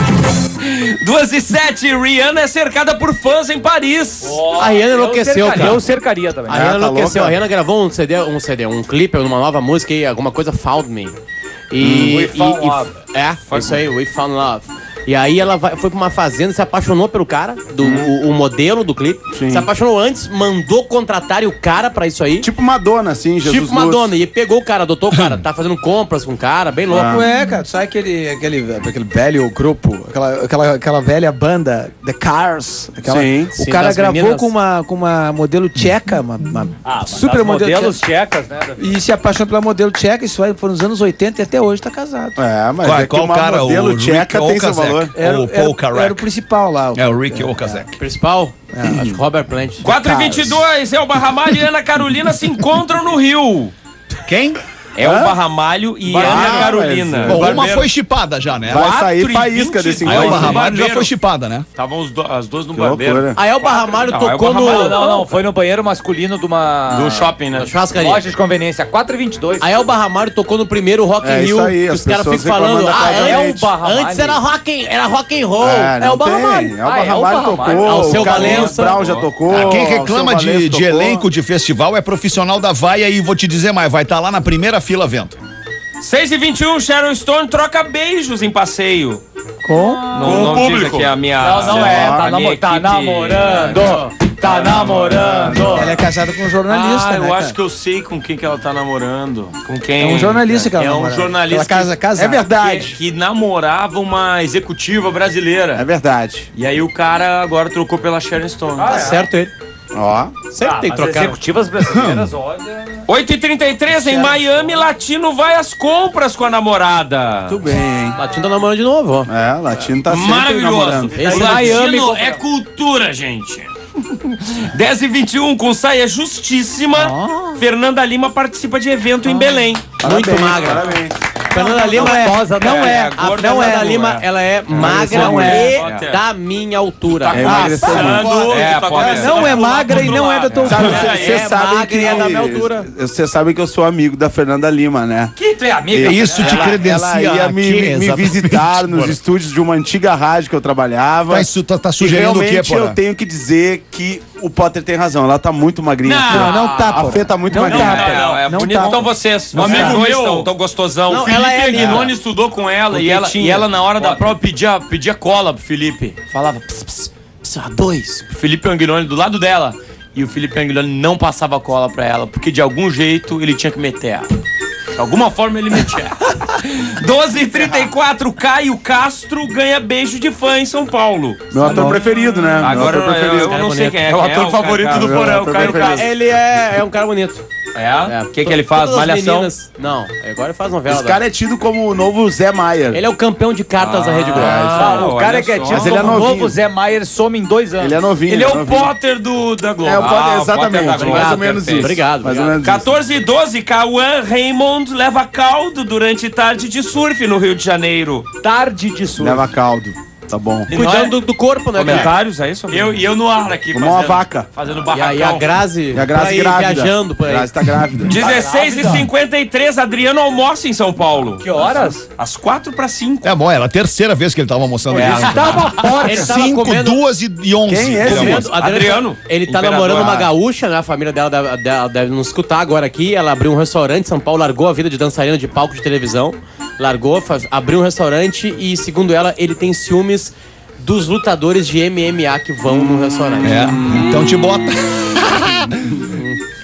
[SPEAKER 3] Duas e sete, Rihanna é cercada por fãs em Paris.
[SPEAKER 2] A Rihanna enlouqueceu,
[SPEAKER 7] olha.
[SPEAKER 2] cara.
[SPEAKER 7] Eu cercaria também.
[SPEAKER 2] A Rihanna
[SPEAKER 4] tá
[SPEAKER 2] enlouqueceu.
[SPEAKER 4] louca?
[SPEAKER 2] A Rihanna gravou um C D, um C D, um clipe numa nova música aí, alguma coisa Found Me. E,
[SPEAKER 7] We
[SPEAKER 2] e-
[SPEAKER 7] Found
[SPEAKER 2] e-
[SPEAKER 7] Love.
[SPEAKER 2] É, isso aí, We Found Love. E aí ela vai- foi pra uma fazenda, se apaixonou pelo cara, do, o, o modelo do clipe.
[SPEAKER 4] Sim.
[SPEAKER 2] Se apaixonou antes, mandou contratar o cara pra isso aí.
[SPEAKER 4] Tipo Madonna, assim, Jesus
[SPEAKER 2] Tipo
[SPEAKER 4] Luz.
[SPEAKER 2] Madonna. E pegou o cara, adotou o cara, tá fazendo compras com o cara, bem louco.
[SPEAKER 6] Ué, cara, sabe aquele, aquele, aquele velho grupo, aquela, aquela, aquela velha banda, The Cars? Aquela,
[SPEAKER 4] Sim,
[SPEAKER 6] o
[SPEAKER 2] sim,
[SPEAKER 6] cara
[SPEAKER 2] das
[SPEAKER 6] gravou
[SPEAKER 2] meninas.
[SPEAKER 6] com uma, com uma modelo tcheca, uma, uma
[SPEAKER 7] Ah, mas
[SPEAKER 6] super
[SPEAKER 7] das
[SPEAKER 6] modelo
[SPEAKER 7] modelos
[SPEAKER 6] tcheca,
[SPEAKER 7] tchecas, né, Davi?
[SPEAKER 6] e se apaixonou pela modelo tcheca, isso aí foi nos anos oitenta e até hoje tá casado.
[SPEAKER 4] É, mas
[SPEAKER 1] Qual,
[SPEAKER 4] é que
[SPEAKER 1] qual
[SPEAKER 4] uma
[SPEAKER 1] cara?
[SPEAKER 4] modelo
[SPEAKER 1] O Rick
[SPEAKER 4] tcheca tem seu
[SPEAKER 1] Okazek.
[SPEAKER 4] valor.
[SPEAKER 6] Era,
[SPEAKER 1] o Paul
[SPEAKER 6] era,
[SPEAKER 1] Carrack.
[SPEAKER 6] era o principal lá.
[SPEAKER 1] É o Rick Okazek.
[SPEAKER 2] Principal? Acho que Robert Plant.
[SPEAKER 3] quatro e vinte e dois, Elba Ramalho e Ana Carolina se encontram no Rio.
[SPEAKER 1] Quem?
[SPEAKER 3] Elba Ramalho e
[SPEAKER 4] Vai,
[SPEAKER 3] Ana
[SPEAKER 4] mas-
[SPEAKER 3] Carolina.
[SPEAKER 1] Bom, uma
[SPEAKER 3] Barbeiro.
[SPEAKER 1] foi chipada já, né?
[SPEAKER 4] Vai
[SPEAKER 3] Quatro
[SPEAKER 4] sair
[SPEAKER 3] e
[SPEAKER 4] faísca
[SPEAKER 3] vinte
[SPEAKER 4] desse
[SPEAKER 1] A
[SPEAKER 3] Ai,
[SPEAKER 1] Elba
[SPEAKER 3] no
[SPEAKER 4] encontro.
[SPEAKER 1] Ramalho já
[SPEAKER 3] barbeiro.
[SPEAKER 1] foi chipada, né?
[SPEAKER 3] Estavam os do- as duas no
[SPEAKER 4] Que
[SPEAKER 3] barbeiro.
[SPEAKER 4] loucura.
[SPEAKER 2] A Elba Ramalho
[SPEAKER 3] Não,
[SPEAKER 2] tocou
[SPEAKER 3] Elba
[SPEAKER 2] no.
[SPEAKER 3] Ramalho
[SPEAKER 7] Não, não, foi no banheiro masculino de uma...
[SPEAKER 3] Do shopping, né?
[SPEAKER 2] na churrascaria.
[SPEAKER 7] Loja de conveniência, quatro e vinte e dois.
[SPEAKER 2] A Elba Ramalho tocou no primeiro Rock in
[SPEAKER 4] É,
[SPEAKER 2] Rio.
[SPEAKER 4] isso aí,
[SPEAKER 2] que
[SPEAKER 4] as
[SPEAKER 2] os caras
[SPEAKER 4] pessoas
[SPEAKER 2] ficam falando.
[SPEAKER 4] reclamando da
[SPEAKER 2] Ah,
[SPEAKER 4] Cláudia
[SPEAKER 2] Elba
[SPEAKER 7] Ramalho.
[SPEAKER 2] Antes era rock, era rock and roll.
[SPEAKER 4] É, não
[SPEAKER 2] Elba
[SPEAKER 4] tem.
[SPEAKER 2] Ramalho.
[SPEAKER 4] Elba
[SPEAKER 7] Ah, Elba
[SPEAKER 4] Ramalho
[SPEAKER 7] Ramalho.
[SPEAKER 4] tocou,
[SPEAKER 2] Alceu
[SPEAKER 4] o Carlinhos
[SPEAKER 2] Valença.
[SPEAKER 4] Brown já tocou.
[SPEAKER 1] Ah, quem
[SPEAKER 4] Alceu
[SPEAKER 1] reclama de,
[SPEAKER 4] Valença
[SPEAKER 1] de
[SPEAKER 4] tocou.
[SPEAKER 1] elenco de festival é profissional da vaia e vou te dizer mais, vai estar lá na primeira fila vendo.
[SPEAKER 3] seis e vinte e um, Sharon Stone troca beijos em passeio.
[SPEAKER 6] Com?
[SPEAKER 3] Não,
[SPEAKER 4] Com o
[SPEAKER 3] não diz
[SPEAKER 4] público.
[SPEAKER 3] aqui a minha...
[SPEAKER 7] Não, não é, tá,
[SPEAKER 3] a minha
[SPEAKER 7] namo tá
[SPEAKER 3] equipe-
[SPEAKER 7] namorando, tá namorando.
[SPEAKER 6] Ela é casada com um jornalista,
[SPEAKER 3] Ah,
[SPEAKER 6] né,
[SPEAKER 3] eu
[SPEAKER 6] cara?
[SPEAKER 3] acho que eu sei com quem que ela tá namorando. Com quem?
[SPEAKER 6] É um jornalista que ela
[SPEAKER 3] É um
[SPEAKER 6] namora.
[SPEAKER 3] jornalista
[SPEAKER 6] Ela casa,
[SPEAKER 3] que-
[SPEAKER 6] casada.
[SPEAKER 4] É verdade.
[SPEAKER 3] Que, que namorava uma executiva brasileira.
[SPEAKER 4] É verdade.
[SPEAKER 3] E aí o cara agora trocou pela Sharon Stone.
[SPEAKER 2] Tá certo ele.
[SPEAKER 4] Ó.
[SPEAKER 2] Sempre
[SPEAKER 7] Ah,
[SPEAKER 2] tem que
[SPEAKER 7] as
[SPEAKER 2] trocar.
[SPEAKER 7] executivas brasileiras, olha...
[SPEAKER 3] oito e trinta e três, em Miami, Latino vai às compras com a namorada.
[SPEAKER 4] Muito bem, hein?
[SPEAKER 2] Latino tá namorando de novo, ó.
[SPEAKER 4] É, o Latino tá sempre
[SPEAKER 3] Maravilhoso.
[SPEAKER 4] namorando.
[SPEAKER 2] Esse
[SPEAKER 3] O
[SPEAKER 7] Miami
[SPEAKER 3] latino
[SPEAKER 7] compra-
[SPEAKER 3] é cultura, gente. dez e vinte e um, com saia justíssima, Fernanda Lima participa de evento em Belém.
[SPEAKER 4] Parabéns,
[SPEAKER 2] Muito magra.
[SPEAKER 4] Parabéns.
[SPEAKER 2] Fernanda Lima é.
[SPEAKER 7] gostosa, né?
[SPEAKER 2] Não é.
[SPEAKER 3] É,
[SPEAKER 2] A
[SPEAKER 3] gorda
[SPEAKER 2] Fernanda
[SPEAKER 3] não é.
[SPEAKER 2] Lima, ela é magra
[SPEAKER 3] não
[SPEAKER 2] e
[SPEAKER 3] é.
[SPEAKER 2] da minha altura.
[SPEAKER 3] Tá
[SPEAKER 4] É, emagreceu
[SPEAKER 3] passando,
[SPEAKER 4] muito.
[SPEAKER 3] é,
[SPEAKER 2] tá
[SPEAKER 3] pode
[SPEAKER 2] começando
[SPEAKER 3] ser.
[SPEAKER 6] Não é
[SPEAKER 3] Pular
[SPEAKER 6] magra
[SPEAKER 3] pro
[SPEAKER 6] e
[SPEAKER 3] outro
[SPEAKER 6] não é
[SPEAKER 3] lado.
[SPEAKER 6] da tua
[SPEAKER 4] Sabe,
[SPEAKER 6] altura.
[SPEAKER 4] você
[SPEAKER 2] é
[SPEAKER 4] sabe
[SPEAKER 2] magra
[SPEAKER 4] que
[SPEAKER 2] e é da minha altura.
[SPEAKER 4] Você sabe que eu sou amigo da Fernanda Lima, né?
[SPEAKER 7] Que tu é amiga?
[SPEAKER 1] Isso te
[SPEAKER 4] Ela,
[SPEAKER 1] credencia
[SPEAKER 4] ela ia
[SPEAKER 1] a
[SPEAKER 4] me,
[SPEAKER 1] quê,
[SPEAKER 4] me
[SPEAKER 1] exatamente?
[SPEAKER 4] visitar nos estúdios de uma antiga rádio que eu trabalhava.
[SPEAKER 1] Tá, isso tá, tá
[SPEAKER 4] E
[SPEAKER 1] sugerindo o quê,
[SPEAKER 4] realmente
[SPEAKER 1] porra?
[SPEAKER 4] eu tenho que dizer que o Potter tem razão. Ela tá muito magrinha.
[SPEAKER 3] Não,
[SPEAKER 4] Fê.
[SPEAKER 6] Não, não tá,
[SPEAKER 4] A
[SPEAKER 6] pô.
[SPEAKER 4] Fê tá muito
[SPEAKER 6] Não
[SPEAKER 4] magrinha.
[SPEAKER 6] tá,
[SPEAKER 3] Não, não, é
[SPEAKER 6] Não
[SPEAKER 3] bonito
[SPEAKER 6] tá.
[SPEAKER 3] estão vocês.
[SPEAKER 6] Não
[SPEAKER 3] Os amigos
[SPEAKER 6] tá.
[SPEAKER 3] meus estão tão gostosão.
[SPEAKER 2] Não,
[SPEAKER 3] o Felipe
[SPEAKER 2] ela é linda.
[SPEAKER 3] Aguinone estudou com ela e ela,
[SPEAKER 2] tinha.
[SPEAKER 3] e ela na hora da prova pedia, pedia cola pro Felipe. Falava, ps, ps, ps, a dois. O Felipe Aguinone do lado dela. E o Felipe Aguinone não passava cola pra ela, porque de algum jeito ele tinha que meter ela. De alguma forma ele metia. doze e trinta e quatro, Caio Castro ganha beijo de fã em São Paulo.
[SPEAKER 4] Meu ator preferido, né?
[SPEAKER 3] Agora
[SPEAKER 4] Meu
[SPEAKER 3] eu,
[SPEAKER 4] ator
[SPEAKER 3] eu,
[SPEAKER 4] preferido.
[SPEAKER 3] eu não sei quem é.
[SPEAKER 4] É o
[SPEAKER 3] quem
[SPEAKER 4] ator
[SPEAKER 3] o
[SPEAKER 4] favorito
[SPEAKER 3] Caio
[SPEAKER 4] do
[SPEAKER 3] Castro.
[SPEAKER 4] Porão,
[SPEAKER 3] É o Caio
[SPEAKER 4] preferido.
[SPEAKER 3] Castro.
[SPEAKER 2] Ele é, é um cara bonito.
[SPEAKER 3] É? O que, que ele faz?
[SPEAKER 2] Todas as
[SPEAKER 3] Malhação?
[SPEAKER 2] meninas- Não, agora ele faz novela.
[SPEAKER 4] Esse cara é tido como o novo Zé Maier.
[SPEAKER 2] Ele é o campeão de cartas da Rede Globo.
[SPEAKER 3] Ah,
[SPEAKER 7] o cara
[SPEAKER 3] olha
[SPEAKER 7] é que é
[SPEAKER 3] só.
[SPEAKER 7] tido
[SPEAKER 4] Mas ele é
[SPEAKER 7] como
[SPEAKER 4] novinho.
[SPEAKER 7] novo Zé Maier some em dois anos.
[SPEAKER 4] Ele é novinho.
[SPEAKER 3] Ele é o
[SPEAKER 4] novinho.
[SPEAKER 3] Potter do, da Globo.
[SPEAKER 4] É, o Potter,
[SPEAKER 3] Ah,
[SPEAKER 4] exatamente.
[SPEAKER 3] da Globo.
[SPEAKER 4] mais ou menos
[SPEAKER 3] Perfeito.
[SPEAKER 4] isso.
[SPEAKER 2] Obrigado,
[SPEAKER 4] Mais ou
[SPEAKER 2] obrigado.
[SPEAKER 4] menos isso.
[SPEAKER 3] quatorze e doze, Cauã Raymond leva caldo durante tarde de surf no Rio de Janeiro.
[SPEAKER 7] Tarde de surf.
[SPEAKER 4] Leva caldo. Tá bom.
[SPEAKER 2] Cuidando do, do corpo, né, cara?
[SPEAKER 3] Comentários aí sobre eu E eu no ar aqui,
[SPEAKER 4] Como uma vaca.
[SPEAKER 3] fazendo
[SPEAKER 2] E a,
[SPEAKER 3] barracão.
[SPEAKER 2] e a Grazi,
[SPEAKER 4] E a Grazi
[SPEAKER 2] por aí,
[SPEAKER 4] grávida.
[SPEAKER 2] viajando por
[SPEAKER 4] A
[SPEAKER 2] aí.
[SPEAKER 4] Grazi tá grávida.
[SPEAKER 3] dezesseis e cinquenta e três, Adriano almoça em São Paulo.
[SPEAKER 7] Que horas?
[SPEAKER 3] Às quatro para cinco.
[SPEAKER 1] É bom, era a terceira vez que ele tava almoçando
[SPEAKER 3] É,
[SPEAKER 1] isso.
[SPEAKER 7] Tava forte.
[SPEAKER 2] Ele tava
[SPEAKER 1] cinco,
[SPEAKER 2] comendo-
[SPEAKER 1] duas e onze.
[SPEAKER 4] Quem é esse?
[SPEAKER 2] Comendo-
[SPEAKER 3] Adriano.
[SPEAKER 2] Ele tá
[SPEAKER 3] Imperador.
[SPEAKER 2] namorando uma gaúcha, né? A família dela deve, dela deve nos escutar agora aqui. Ela abriu um restaurante em São Paulo, largou a vida de dançarina de palco de televisão. Largou, faz- abriu um restaurante e, segundo ela, ele tem ciúmes dos lutadores de M M A que vão no restaurante.
[SPEAKER 1] É, então te bota.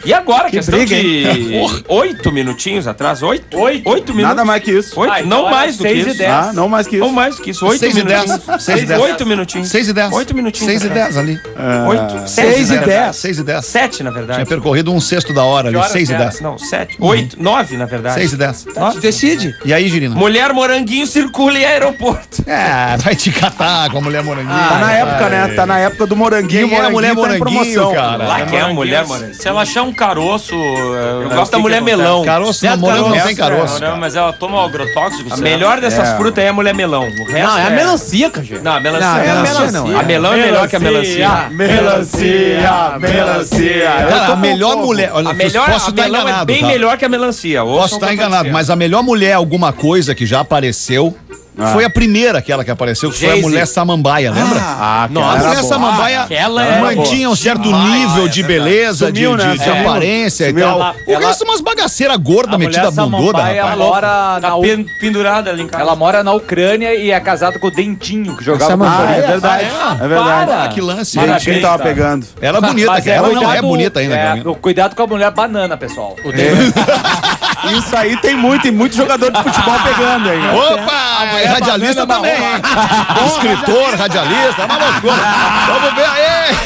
[SPEAKER 5] E agora,
[SPEAKER 6] Que
[SPEAKER 5] questão
[SPEAKER 6] briga,
[SPEAKER 5] de oito minutinhos atrás, oito?
[SPEAKER 7] Oito?
[SPEAKER 5] Oito minutos.
[SPEAKER 4] Nada mais que isso.
[SPEAKER 5] Oito,
[SPEAKER 7] Ah, então
[SPEAKER 5] não
[SPEAKER 7] era
[SPEAKER 5] mais do que
[SPEAKER 7] seis e
[SPEAKER 5] isso.
[SPEAKER 7] dez.
[SPEAKER 4] Ah, não mais que isso.
[SPEAKER 5] Não mais do que isso, oito
[SPEAKER 1] Seis e
[SPEAKER 5] minutinhos.
[SPEAKER 1] dez. Seis e dez.
[SPEAKER 5] Oito minutinhos.
[SPEAKER 1] seis e dez.
[SPEAKER 5] Oito minutinhos.
[SPEAKER 1] seis e
[SPEAKER 5] atrás.
[SPEAKER 1] dez ali.
[SPEAKER 5] Oito.
[SPEAKER 6] seis e dez.
[SPEAKER 1] seis e dez.
[SPEAKER 5] Sete, na verdade.
[SPEAKER 1] Tinha percorrido um sexto da hora ali.
[SPEAKER 7] horas
[SPEAKER 1] seis e
[SPEAKER 7] que era?
[SPEAKER 1] dez.
[SPEAKER 5] Não, sete. Oito. Nove, na verdade.
[SPEAKER 1] seis e dez.
[SPEAKER 5] Nove.
[SPEAKER 6] Decide.
[SPEAKER 1] E aí, Girina?
[SPEAKER 5] Mulher moranguinho circula em aeroporto.
[SPEAKER 1] É, vai te catar com a mulher moranguinho.
[SPEAKER 4] Tá na época, né? Tá na época do moranguinho.
[SPEAKER 1] Quem é a mulher
[SPEAKER 4] tá em
[SPEAKER 1] moranguinho,
[SPEAKER 4] promoção.
[SPEAKER 1] cara?
[SPEAKER 5] Lá que é a mulher moranguinho. Se ela achar um caroço, eu gosto da mulher melão.
[SPEAKER 1] Caroço, não,
[SPEAKER 5] Certo,
[SPEAKER 1] morango não
[SPEAKER 5] caroço?
[SPEAKER 1] tem caroço.
[SPEAKER 5] Não, mas ela toma agrotóxico. A
[SPEAKER 3] certo?
[SPEAKER 5] melhor dessas
[SPEAKER 4] É.
[SPEAKER 5] frutas é a mulher melão. O resto
[SPEAKER 2] Não, é a melancia, cara.
[SPEAKER 5] Não, a melancia
[SPEAKER 6] Não,
[SPEAKER 5] é a
[SPEAKER 6] melancia
[SPEAKER 5] melancia.
[SPEAKER 6] não, é.
[SPEAKER 5] A melão é melhor que a melancia.
[SPEAKER 4] Melancia, melancia.
[SPEAKER 1] Cara, a melhor mulher. Olha,
[SPEAKER 5] A melhor,
[SPEAKER 1] posso
[SPEAKER 5] a
[SPEAKER 1] estar
[SPEAKER 5] melão
[SPEAKER 1] enganado.
[SPEAKER 5] é bem
[SPEAKER 1] tá?
[SPEAKER 5] melhor que a melancia.
[SPEAKER 1] Posso
[SPEAKER 5] Ouçam
[SPEAKER 1] estar
[SPEAKER 5] o que eu tô
[SPEAKER 1] enganado,
[SPEAKER 5] dizendo.
[SPEAKER 1] mas a melhor mulher alguma coisa que já apareceu foi a primeira, aquela que apareceu, que foi a
[SPEAKER 5] Jay-Z.
[SPEAKER 1] mulher samambaia, lembra?
[SPEAKER 4] Ah,
[SPEAKER 1] Não, a
[SPEAKER 4] era
[SPEAKER 1] mulher
[SPEAKER 4] boa.
[SPEAKER 1] samambaia
[SPEAKER 5] aquela era
[SPEAKER 1] mantinha um certo
[SPEAKER 5] Demais,
[SPEAKER 1] nível
[SPEAKER 5] é
[SPEAKER 1] de
[SPEAKER 5] verdade.
[SPEAKER 1] beleza,
[SPEAKER 4] Sumiu,
[SPEAKER 1] de,
[SPEAKER 4] né?
[SPEAKER 1] de- de
[SPEAKER 4] Sumiu.
[SPEAKER 1] aparência
[SPEAKER 4] Sumiu.
[SPEAKER 1] e tal.
[SPEAKER 7] Ela-
[SPEAKER 1] O
[SPEAKER 7] ela-
[SPEAKER 1] resto é umas bagaceiras gordas,
[SPEAKER 7] A
[SPEAKER 1] metidas
[SPEAKER 7] mulher
[SPEAKER 1] bunduda,
[SPEAKER 7] samambaia
[SPEAKER 1] rapaz.
[SPEAKER 7] mora
[SPEAKER 5] Tá
[SPEAKER 7] na, U-
[SPEAKER 5] pen- pendurada ali em casa.
[SPEAKER 7] ela mora na Ucrânia e é casada com o Dentinho, que jogava
[SPEAKER 6] Essa
[SPEAKER 7] no
[SPEAKER 6] mamãe-
[SPEAKER 4] Ah, é
[SPEAKER 7] Corinthians.
[SPEAKER 4] verdade.
[SPEAKER 1] Ah,
[SPEAKER 4] É verdade.
[SPEAKER 1] Ah, que lance.
[SPEAKER 4] Gente,
[SPEAKER 1] Gente,
[SPEAKER 4] quem tava pegando.
[SPEAKER 1] ela é bonita,
[SPEAKER 7] Mas
[SPEAKER 1] cara. Ela não é
[SPEAKER 7] cuidado-
[SPEAKER 1] bonita ainda,
[SPEAKER 7] é,
[SPEAKER 1] cara.
[SPEAKER 7] o- Cuidado com a mulher banana, pessoal.
[SPEAKER 4] Isso aí tem muito, e muito jogador de futebol pegando aí. né?
[SPEAKER 1] Opa! É radialista também, hein? Escritor, radialista, é uma loucura. Vamos ver aí!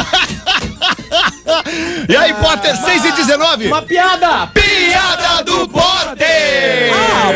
[SPEAKER 1] E aí, Potter, seis e dezenove?
[SPEAKER 2] Uma piada!
[SPEAKER 1] Piada do Potter!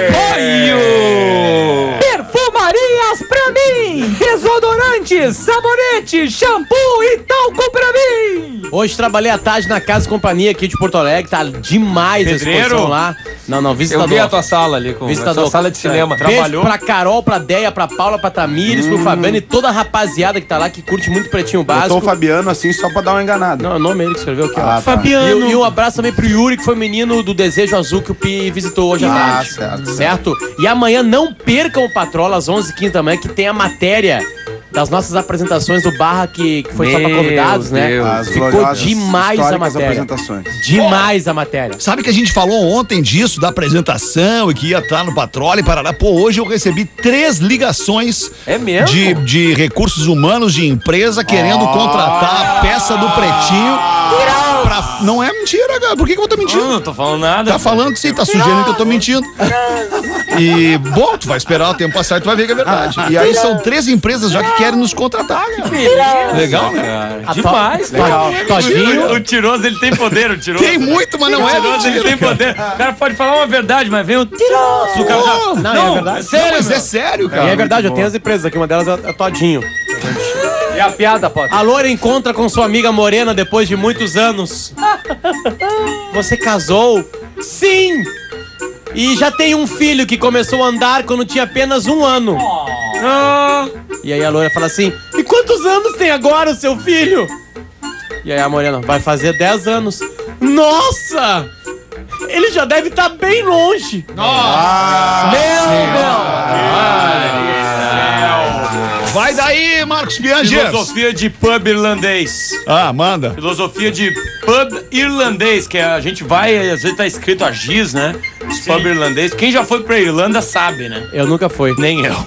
[SPEAKER 5] Apoio!
[SPEAKER 7] Perfumarias pra mim! Desodorantes, sabonete, shampoo e talco pra mim!
[SPEAKER 2] Hoje trabalhei à tarde na Casa e Companhia aqui de Porto Alegre, tá demais a
[SPEAKER 5] Pedreiro?
[SPEAKER 2] exposição lá. Não, não, visitador.
[SPEAKER 5] Eu vi a tua sala ali com
[SPEAKER 2] Visitador.
[SPEAKER 5] a tua sala de cinema.
[SPEAKER 2] Beijo
[SPEAKER 5] Trabalhou.
[SPEAKER 2] pra Carol, pra Deia, pra Paula, pra Tamires, pro Fabiano e toda a rapaziada que tá lá, que curte muito Pretinho
[SPEAKER 4] Botou
[SPEAKER 2] Básico.
[SPEAKER 4] o Fabiano assim só pra dar uma enganada.
[SPEAKER 2] Não, é o nome ele que escreveu aqui, ó.
[SPEAKER 4] Ah, tá.
[SPEAKER 2] Fabiano. E, e um abraço também pro Yuri, que foi o menino do Desejo Azul que o Pi visitou hoje à
[SPEAKER 4] Ah,
[SPEAKER 2] tarde.
[SPEAKER 4] certo,
[SPEAKER 2] Certo? E amanhã não percam o Patrola às onze e quinze da manhã, que tem a matéria das nossas apresentações do Barra, que, que foi só pra
[SPEAKER 5] Meu
[SPEAKER 2] convidados, né?
[SPEAKER 5] Deus.
[SPEAKER 4] As
[SPEAKER 2] Ficou
[SPEAKER 4] gloriosas,
[SPEAKER 2] demais a
[SPEAKER 4] históricas
[SPEAKER 2] matéria.
[SPEAKER 4] apresentações.
[SPEAKER 2] Demais a matéria.
[SPEAKER 1] Sabe que a gente falou ontem disso, da apresentação e que ia estar no Patrulha e parará. Pô, hoje eu recebi três ligações
[SPEAKER 5] É mesmo?
[SPEAKER 1] de, de recursos humanos de empresa querendo contratar a peça do Pretinho. Pra... Não é mentira, cara. Por que, que eu vou estar mentindo?
[SPEAKER 5] Não, não tô falando nada.
[SPEAKER 1] Tá falando que sim, tá sugerindo que eu tô mentindo. E, bom, tu vai esperar o tempo passar e tu vai ver que é verdade. E aí são três empresas já que querem nos contratar, cara. Legal, né?
[SPEAKER 5] Demais,
[SPEAKER 2] Legal. Todinho.
[SPEAKER 5] O Tiroso, ele tem poder, o Tiroso.
[SPEAKER 1] Tem muito, mas não
[SPEAKER 5] O
[SPEAKER 1] é
[SPEAKER 5] Tiroso, ele
[SPEAKER 1] mentira.
[SPEAKER 5] tem poder. O cara pode falar uma verdade, mas vem o Tiroso. O cara já...
[SPEAKER 2] Não, é verdade.
[SPEAKER 5] sério,
[SPEAKER 1] Não, mas
[SPEAKER 5] meu.
[SPEAKER 1] é sério,
[SPEAKER 2] E
[SPEAKER 1] cara.
[SPEAKER 2] é verdade, eu tenho as empresas aqui, uma delas é é Todinho.
[SPEAKER 7] E a piada, pode.
[SPEAKER 2] A Loura encontra com sua amiga morena depois de muitos anos. Você casou? Sim! E já tem um filho que começou a andar quando tinha apenas um ano. Ah. E aí a Loura fala assim: e quantos anos tem agora o seu filho? E aí a morena: vai fazer dez anos. Nossa! Ele já deve estar bem longe.
[SPEAKER 1] Vai daí, Marcos Bianchi.
[SPEAKER 5] Filosofia de pub irlandês.
[SPEAKER 1] Ah, manda.
[SPEAKER 5] Filosofia de pub irlandês, que a gente vai, às vezes tá escrito a giz, né? Os pub irlandês. Quem já foi pra Irlanda sabe, né?
[SPEAKER 2] Eu nunca fui.
[SPEAKER 5] Nem eu.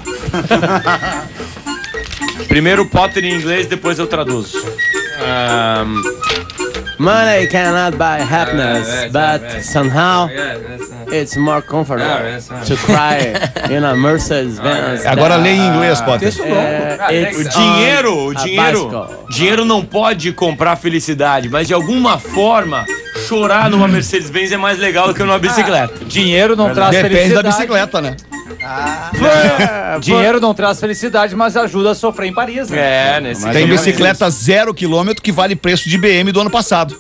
[SPEAKER 5] Primeiro o Potter em inglês, depois eu traduzo. Um,
[SPEAKER 2] Money cannot buy happiness, but somehow it's more comfortable to cry in a Mercedes-Benz.
[SPEAKER 1] Agora lê em inglês, Potter.
[SPEAKER 2] É, it's
[SPEAKER 5] o dinheiro, o
[SPEAKER 2] on a
[SPEAKER 5] dinheiro,
[SPEAKER 2] bicycle.
[SPEAKER 5] dinheiro não pode comprar felicidade, mas de alguma forma chorar numa Mercedes-Benz é mais legal do que numa bicicleta.
[SPEAKER 7] Dinheiro não traz
[SPEAKER 1] Depende
[SPEAKER 7] felicidade.
[SPEAKER 1] da bicicleta, né?
[SPEAKER 7] Dinheiro não traz felicidade, mas ajuda a sofrer em Paris, né?
[SPEAKER 5] É, nesse
[SPEAKER 1] Tem
[SPEAKER 5] caso,
[SPEAKER 1] bicicleta zero quilômetro que vale preço de B M do ano passado.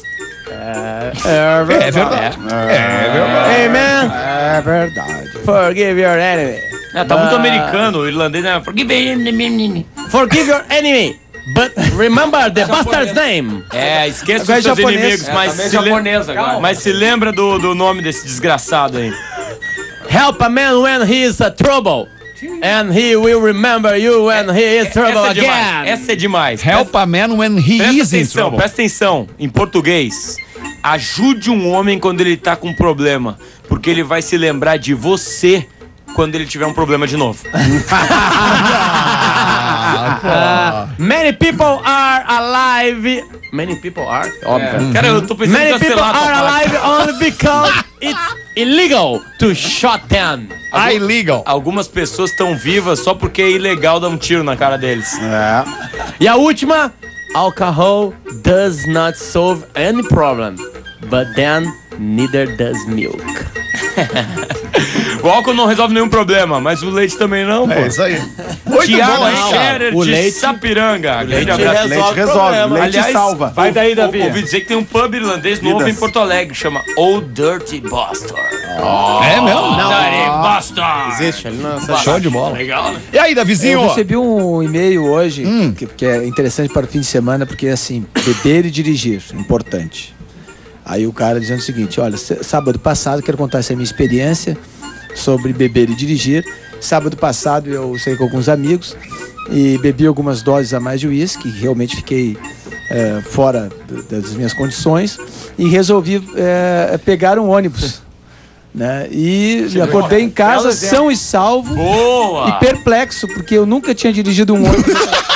[SPEAKER 2] É
[SPEAKER 1] É verdade. É verdade.
[SPEAKER 2] Hey man,
[SPEAKER 6] É verdade.
[SPEAKER 2] forgive your enemy.
[SPEAKER 5] É, tá muito americano, o irlandês, né? Forgive me.
[SPEAKER 2] Forgive your enemy, but remember the bastard's name.
[SPEAKER 5] É, esqueça
[SPEAKER 6] Agora
[SPEAKER 5] os
[SPEAKER 6] é
[SPEAKER 5] seus
[SPEAKER 6] japonês.
[SPEAKER 5] inimigos,
[SPEAKER 6] É,
[SPEAKER 5] mas,
[SPEAKER 7] também
[SPEAKER 5] se le-
[SPEAKER 7] japonês agora.
[SPEAKER 5] mas se lembra do, do nome desse desgraçado aí.
[SPEAKER 2] Help a man when he is a trouble, and he will remember you when he is trouble
[SPEAKER 5] Essa é
[SPEAKER 2] again.
[SPEAKER 5] demais. Essa é demais.
[SPEAKER 1] Help a man when he
[SPEAKER 5] Presta
[SPEAKER 1] is in
[SPEAKER 5] atenção,
[SPEAKER 1] trouble.
[SPEAKER 5] presta atenção. Em português, ajude um homem quando ele tá com problema, porque ele vai se lembrar de você quando ele tiver um problema de novo.
[SPEAKER 1] Ah,
[SPEAKER 2] Many people are alive. Many people are? Óbvio.
[SPEAKER 3] Cara, eu tô pensando
[SPEAKER 2] Many
[SPEAKER 3] em
[SPEAKER 2] people
[SPEAKER 3] cancelar
[SPEAKER 2] are
[SPEAKER 3] essa parte.
[SPEAKER 2] alive only because it's illegal to shot them.
[SPEAKER 1] pô. Illegal.
[SPEAKER 3] Algumas pessoas estão vivas só porque é ilegal dar um tiro na cara deles.
[SPEAKER 4] É.
[SPEAKER 2] E a última, alcohol does not solve any problem, but then neither does milk.
[SPEAKER 3] O álcool não resolve nenhum problema, mas o leite também não, pô.
[SPEAKER 1] É isso aí. Muito
[SPEAKER 3] Tiago
[SPEAKER 1] bom, hein, cara?
[SPEAKER 3] Scherer
[SPEAKER 2] O
[SPEAKER 3] de
[SPEAKER 2] leite-
[SPEAKER 3] Sapiranga. Grande
[SPEAKER 2] leite
[SPEAKER 3] abraço.
[SPEAKER 4] Leite resolve, leite
[SPEAKER 3] Aliás,
[SPEAKER 4] salva.
[SPEAKER 7] Vai daí, Davi.
[SPEAKER 3] Ouvi dizer que tem um pub irlandês novo
[SPEAKER 4] Vidas.
[SPEAKER 3] em Porto Alegre, chama Old Dirty Bastard.
[SPEAKER 1] É mesmo?
[SPEAKER 3] Dirty Bastard.
[SPEAKER 2] Existe ali na
[SPEAKER 1] Show de bola.
[SPEAKER 3] Legal, né?
[SPEAKER 1] E aí, Davizinho?
[SPEAKER 6] Eu recebi um e-mail hoje, que, que é interessante para o fim de semana, porque é assim, beber e dirigir, importante. Aí o cara dizendo o seguinte, olha, s- sábado passado, quero contar essa minha experiência sobre beber e dirigir. Sábado passado eu saí com alguns amigos e bebi algumas doses a mais de uísque, realmente fiquei eh, fora d- das minhas condições e resolvi eh, pegar um ônibus. Né? E acordei em casa são e salvo
[SPEAKER 3] Boa!
[SPEAKER 6] e perplexo, porque eu nunca tinha dirigido um ônibus.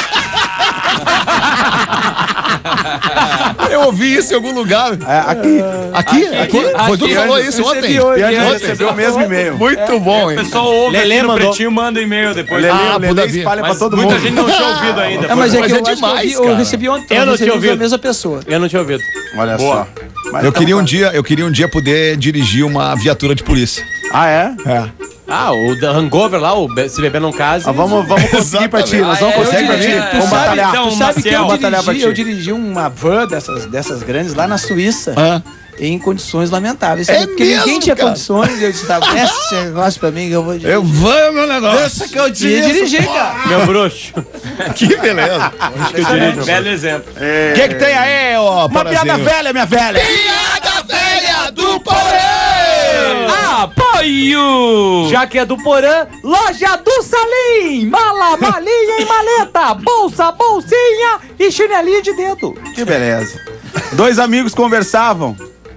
[SPEAKER 1] Eu ouvi isso em algum lugar.
[SPEAKER 4] É, aqui.
[SPEAKER 1] Aqui? Aqui? Foi tu que falou
[SPEAKER 6] eu
[SPEAKER 1] isso ontem?
[SPEAKER 6] recebi hoje.
[SPEAKER 4] E a gente
[SPEAKER 6] Ontem.
[SPEAKER 4] recebeu o mesmo e-mail.
[SPEAKER 1] Muito bom,
[SPEAKER 3] O
[SPEAKER 1] hein?
[SPEAKER 3] pessoal ouve
[SPEAKER 2] Lelê
[SPEAKER 3] aqui no
[SPEAKER 2] mandou.
[SPEAKER 3] Pretinho, manda e-mail depois.
[SPEAKER 4] Lelê,
[SPEAKER 1] Ah,
[SPEAKER 4] o
[SPEAKER 1] pro
[SPEAKER 4] Lelê
[SPEAKER 1] Davi.
[SPEAKER 4] espalha pra
[SPEAKER 3] Mas
[SPEAKER 4] todo
[SPEAKER 3] muita
[SPEAKER 4] mundo.
[SPEAKER 3] gente não tinha ouvido ainda.
[SPEAKER 6] É, mas é
[SPEAKER 1] Mas
[SPEAKER 6] que
[SPEAKER 1] é
[SPEAKER 6] eu acho
[SPEAKER 1] demais,
[SPEAKER 6] que eu, vi- eu
[SPEAKER 1] cara.
[SPEAKER 6] recebi ontem.
[SPEAKER 2] Eu não
[SPEAKER 6] recebi
[SPEAKER 2] tinha ouvido.
[SPEAKER 6] a mesma pessoa.
[SPEAKER 2] Eu não tinha ouvido.
[SPEAKER 4] Olha
[SPEAKER 3] Boa.
[SPEAKER 4] só. Mas
[SPEAKER 1] Eu
[SPEAKER 4] então
[SPEAKER 1] queria um
[SPEAKER 4] tá.
[SPEAKER 1] dia, eu queria um dia poder dirigir uma viatura de polícia.
[SPEAKER 4] Ah, é?
[SPEAKER 1] É.
[SPEAKER 2] Ah, o da Hangover lá, o Be- Se Beber Não Case.
[SPEAKER 4] Ah, vamos, vamos conseguir pra ti. Nós vamos
[SPEAKER 3] Ah, é,
[SPEAKER 4] conseguir
[SPEAKER 3] eu
[SPEAKER 4] pra ti.
[SPEAKER 3] dirigi.
[SPEAKER 4] Vamos
[SPEAKER 3] Tu sabe,
[SPEAKER 4] batalhar.
[SPEAKER 3] então,
[SPEAKER 6] Tu sabe que eu
[SPEAKER 3] Maciel,
[SPEAKER 4] batalhar pra
[SPEAKER 6] dirigi,
[SPEAKER 4] ti.
[SPEAKER 6] eu dirigi uma van dessas, dessas grandes lá na Suíça.
[SPEAKER 1] Hã?
[SPEAKER 6] Em condições lamentáveis.
[SPEAKER 1] É
[SPEAKER 6] porque
[SPEAKER 1] mesmo,
[SPEAKER 6] ninguém tinha
[SPEAKER 1] cara?
[SPEAKER 6] condições. Eu disse, tá, esse negócio pra mim que eu vou dirigir.
[SPEAKER 1] Eu vou, meu negócio.
[SPEAKER 6] Deixa que eu dirigir, cara.
[SPEAKER 2] Meu bruxo.
[SPEAKER 1] Que beleza.
[SPEAKER 3] Belo exemplo.
[SPEAKER 1] O que que tem aí, ó,
[SPEAKER 4] Uma piada velha, minha velha.
[SPEAKER 1] Piada velha do Porém!
[SPEAKER 3] Apoio!
[SPEAKER 7] Já que é do Porã, Loja do Salim! Mala, malinha e maleta, bolsa, bolsinha e chinelinho de dedo.
[SPEAKER 4] Que beleza. Dois amigos conversavam.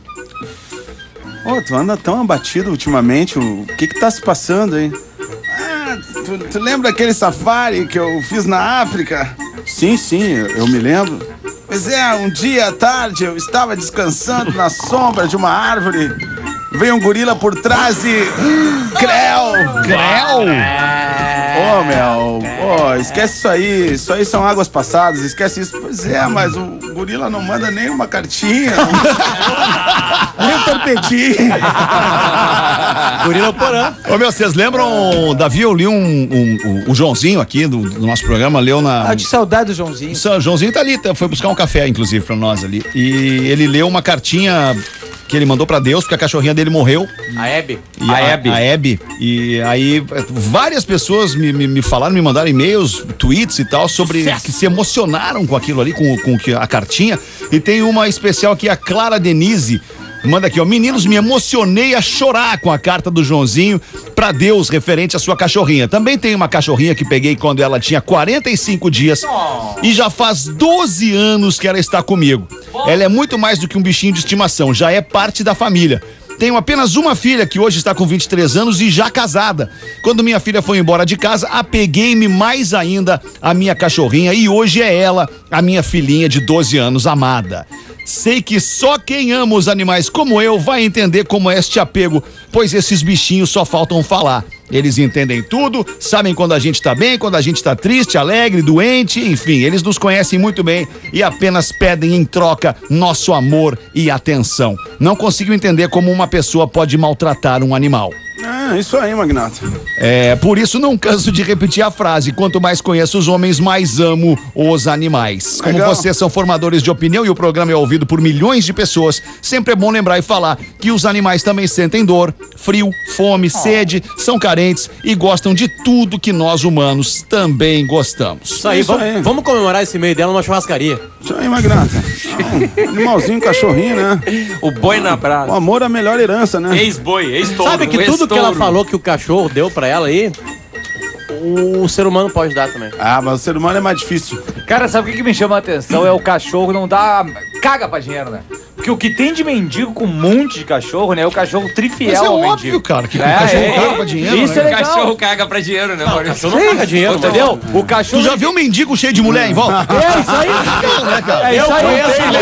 [SPEAKER 4] Ô, tu anda tão abatido ultimamente. O que que tá se passando, hein? Ah, tu, tu lembra aquele safari que eu fiz na África? Sim, sim, eu, eu me lembro. Pois é, um dia à tarde eu estava descansando na sombra de uma árvore. Veio um gorila por trás e... Creu!
[SPEAKER 1] Creu?
[SPEAKER 4] Ô, meu, pô, esquece isso aí. Isso aí são águas passadas, esquece isso. Pois é, mas o gorila não manda nem uma cartinha. não- Nem um torpedinho.
[SPEAKER 2] Gorila Porã.
[SPEAKER 1] Ô, meu, vocês lembram, Davi, eu li um, um- um- o Joãozinho aqui do, do nosso programa, leu na...
[SPEAKER 6] Ah, de saudade do Joãozinho.
[SPEAKER 1] O Joãozinho tá ali, tá- foi buscar um café, inclusive, pra nós ali. E ele leu uma cartinha que ele mandou pra Deus, porque a cachorrinha dele morreu.
[SPEAKER 2] A Hebe.
[SPEAKER 1] E a, Hebe. A Hebe. E aí, várias pessoas me, me, me falaram, me mandaram e-mails, tweets e tal, sobre que se emocionaram com aquilo ali, com, com que- a cartinha. E tem uma especial aqui, a Clara Denise. Manda aqui, ó. Meninos, me emocionei a chorar com a carta do Joãozinho pra Deus, referente à sua cachorrinha. Também tem uma cachorrinha que peguei quando ela tinha quarenta e cinco dias e já faz doze anos que ela está comigo. Ela é muito mais do que um bichinho de estimação, já é parte da família. Tenho apenas uma filha que hoje está com vinte e três anos e já casada. Quando minha filha foi embora de casa, apeguei-me mais ainda à minha cachorrinha e hoje é ela, a minha filhinha de doze anos, amada. Sei que só quem ama os animais como eu vai entender como é este apego, pois esses bichinhos só faltam falar. Eles entendem tudo, sabem quando a gente tá bem, quando a gente tá triste, alegre, doente, enfim, eles nos conhecem muito bem e apenas pedem em troca nosso amor e atenção. Não consigo entender como uma pessoa pode maltratar um animal.
[SPEAKER 4] É, isso aí, Magnata.
[SPEAKER 1] É, por isso não canso de repetir a frase: quanto mais conheço os homens, mais amo os animais. Como
[SPEAKER 4] Legal.
[SPEAKER 1] vocês são formadores de opinião e o programa é ouvido por milhões de pessoas, sempre é bom lembrar e falar que os animais também sentem dor, frio, fome, sede, são carentes e gostam de tudo que nós humanos também gostamos.
[SPEAKER 2] Isso aí,
[SPEAKER 4] Isso
[SPEAKER 2] vamos,
[SPEAKER 4] aí.
[SPEAKER 2] vamos comemorar esse meio dela numa churrascaria.
[SPEAKER 4] Isso aí, Magnata. Um animalzinho, cachorrinho, né?
[SPEAKER 3] O boi na
[SPEAKER 4] O
[SPEAKER 3] brasa.
[SPEAKER 4] amor é a melhor herança, né?
[SPEAKER 3] Ex-boi, ex-touro.
[SPEAKER 2] Sabe que tudo que ela
[SPEAKER 3] ex-touro.
[SPEAKER 2] falou que o cachorro deu pra ela aí, o ser humano pode dar também.
[SPEAKER 4] Ah, mas o ser humano é mais difícil.
[SPEAKER 7] Cara, sabe o que, que me chama a atenção? É o cachorro não dá... Caga pra dinheiro, né? Porque o que tem de mendigo com um monte de cachorro, né? É o cachorro trifiel
[SPEAKER 1] Mas é
[SPEAKER 7] ao
[SPEAKER 1] óbvio,
[SPEAKER 7] mendigo.
[SPEAKER 1] cara, que o
[SPEAKER 7] É,
[SPEAKER 1] cachorro
[SPEAKER 7] é,
[SPEAKER 1] caga pra dinheiro,
[SPEAKER 7] isso
[SPEAKER 1] né?
[SPEAKER 7] é legal.
[SPEAKER 5] O cachorro caga pra dinheiro, né, Maurício?
[SPEAKER 2] Cachorro não paga dinheiro,
[SPEAKER 7] Entendeu? O
[SPEAKER 1] Tu
[SPEAKER 7] cachorro...
[SPEAKER 1] já viu um mendigo cheio de mulher em volta?
[SPEAKER 7] É isso aí.
[SPEAKER 1] Não, né, cara?
[SPEAKER 7] É isso aí.
[SPEAKER 1] Não tem, né?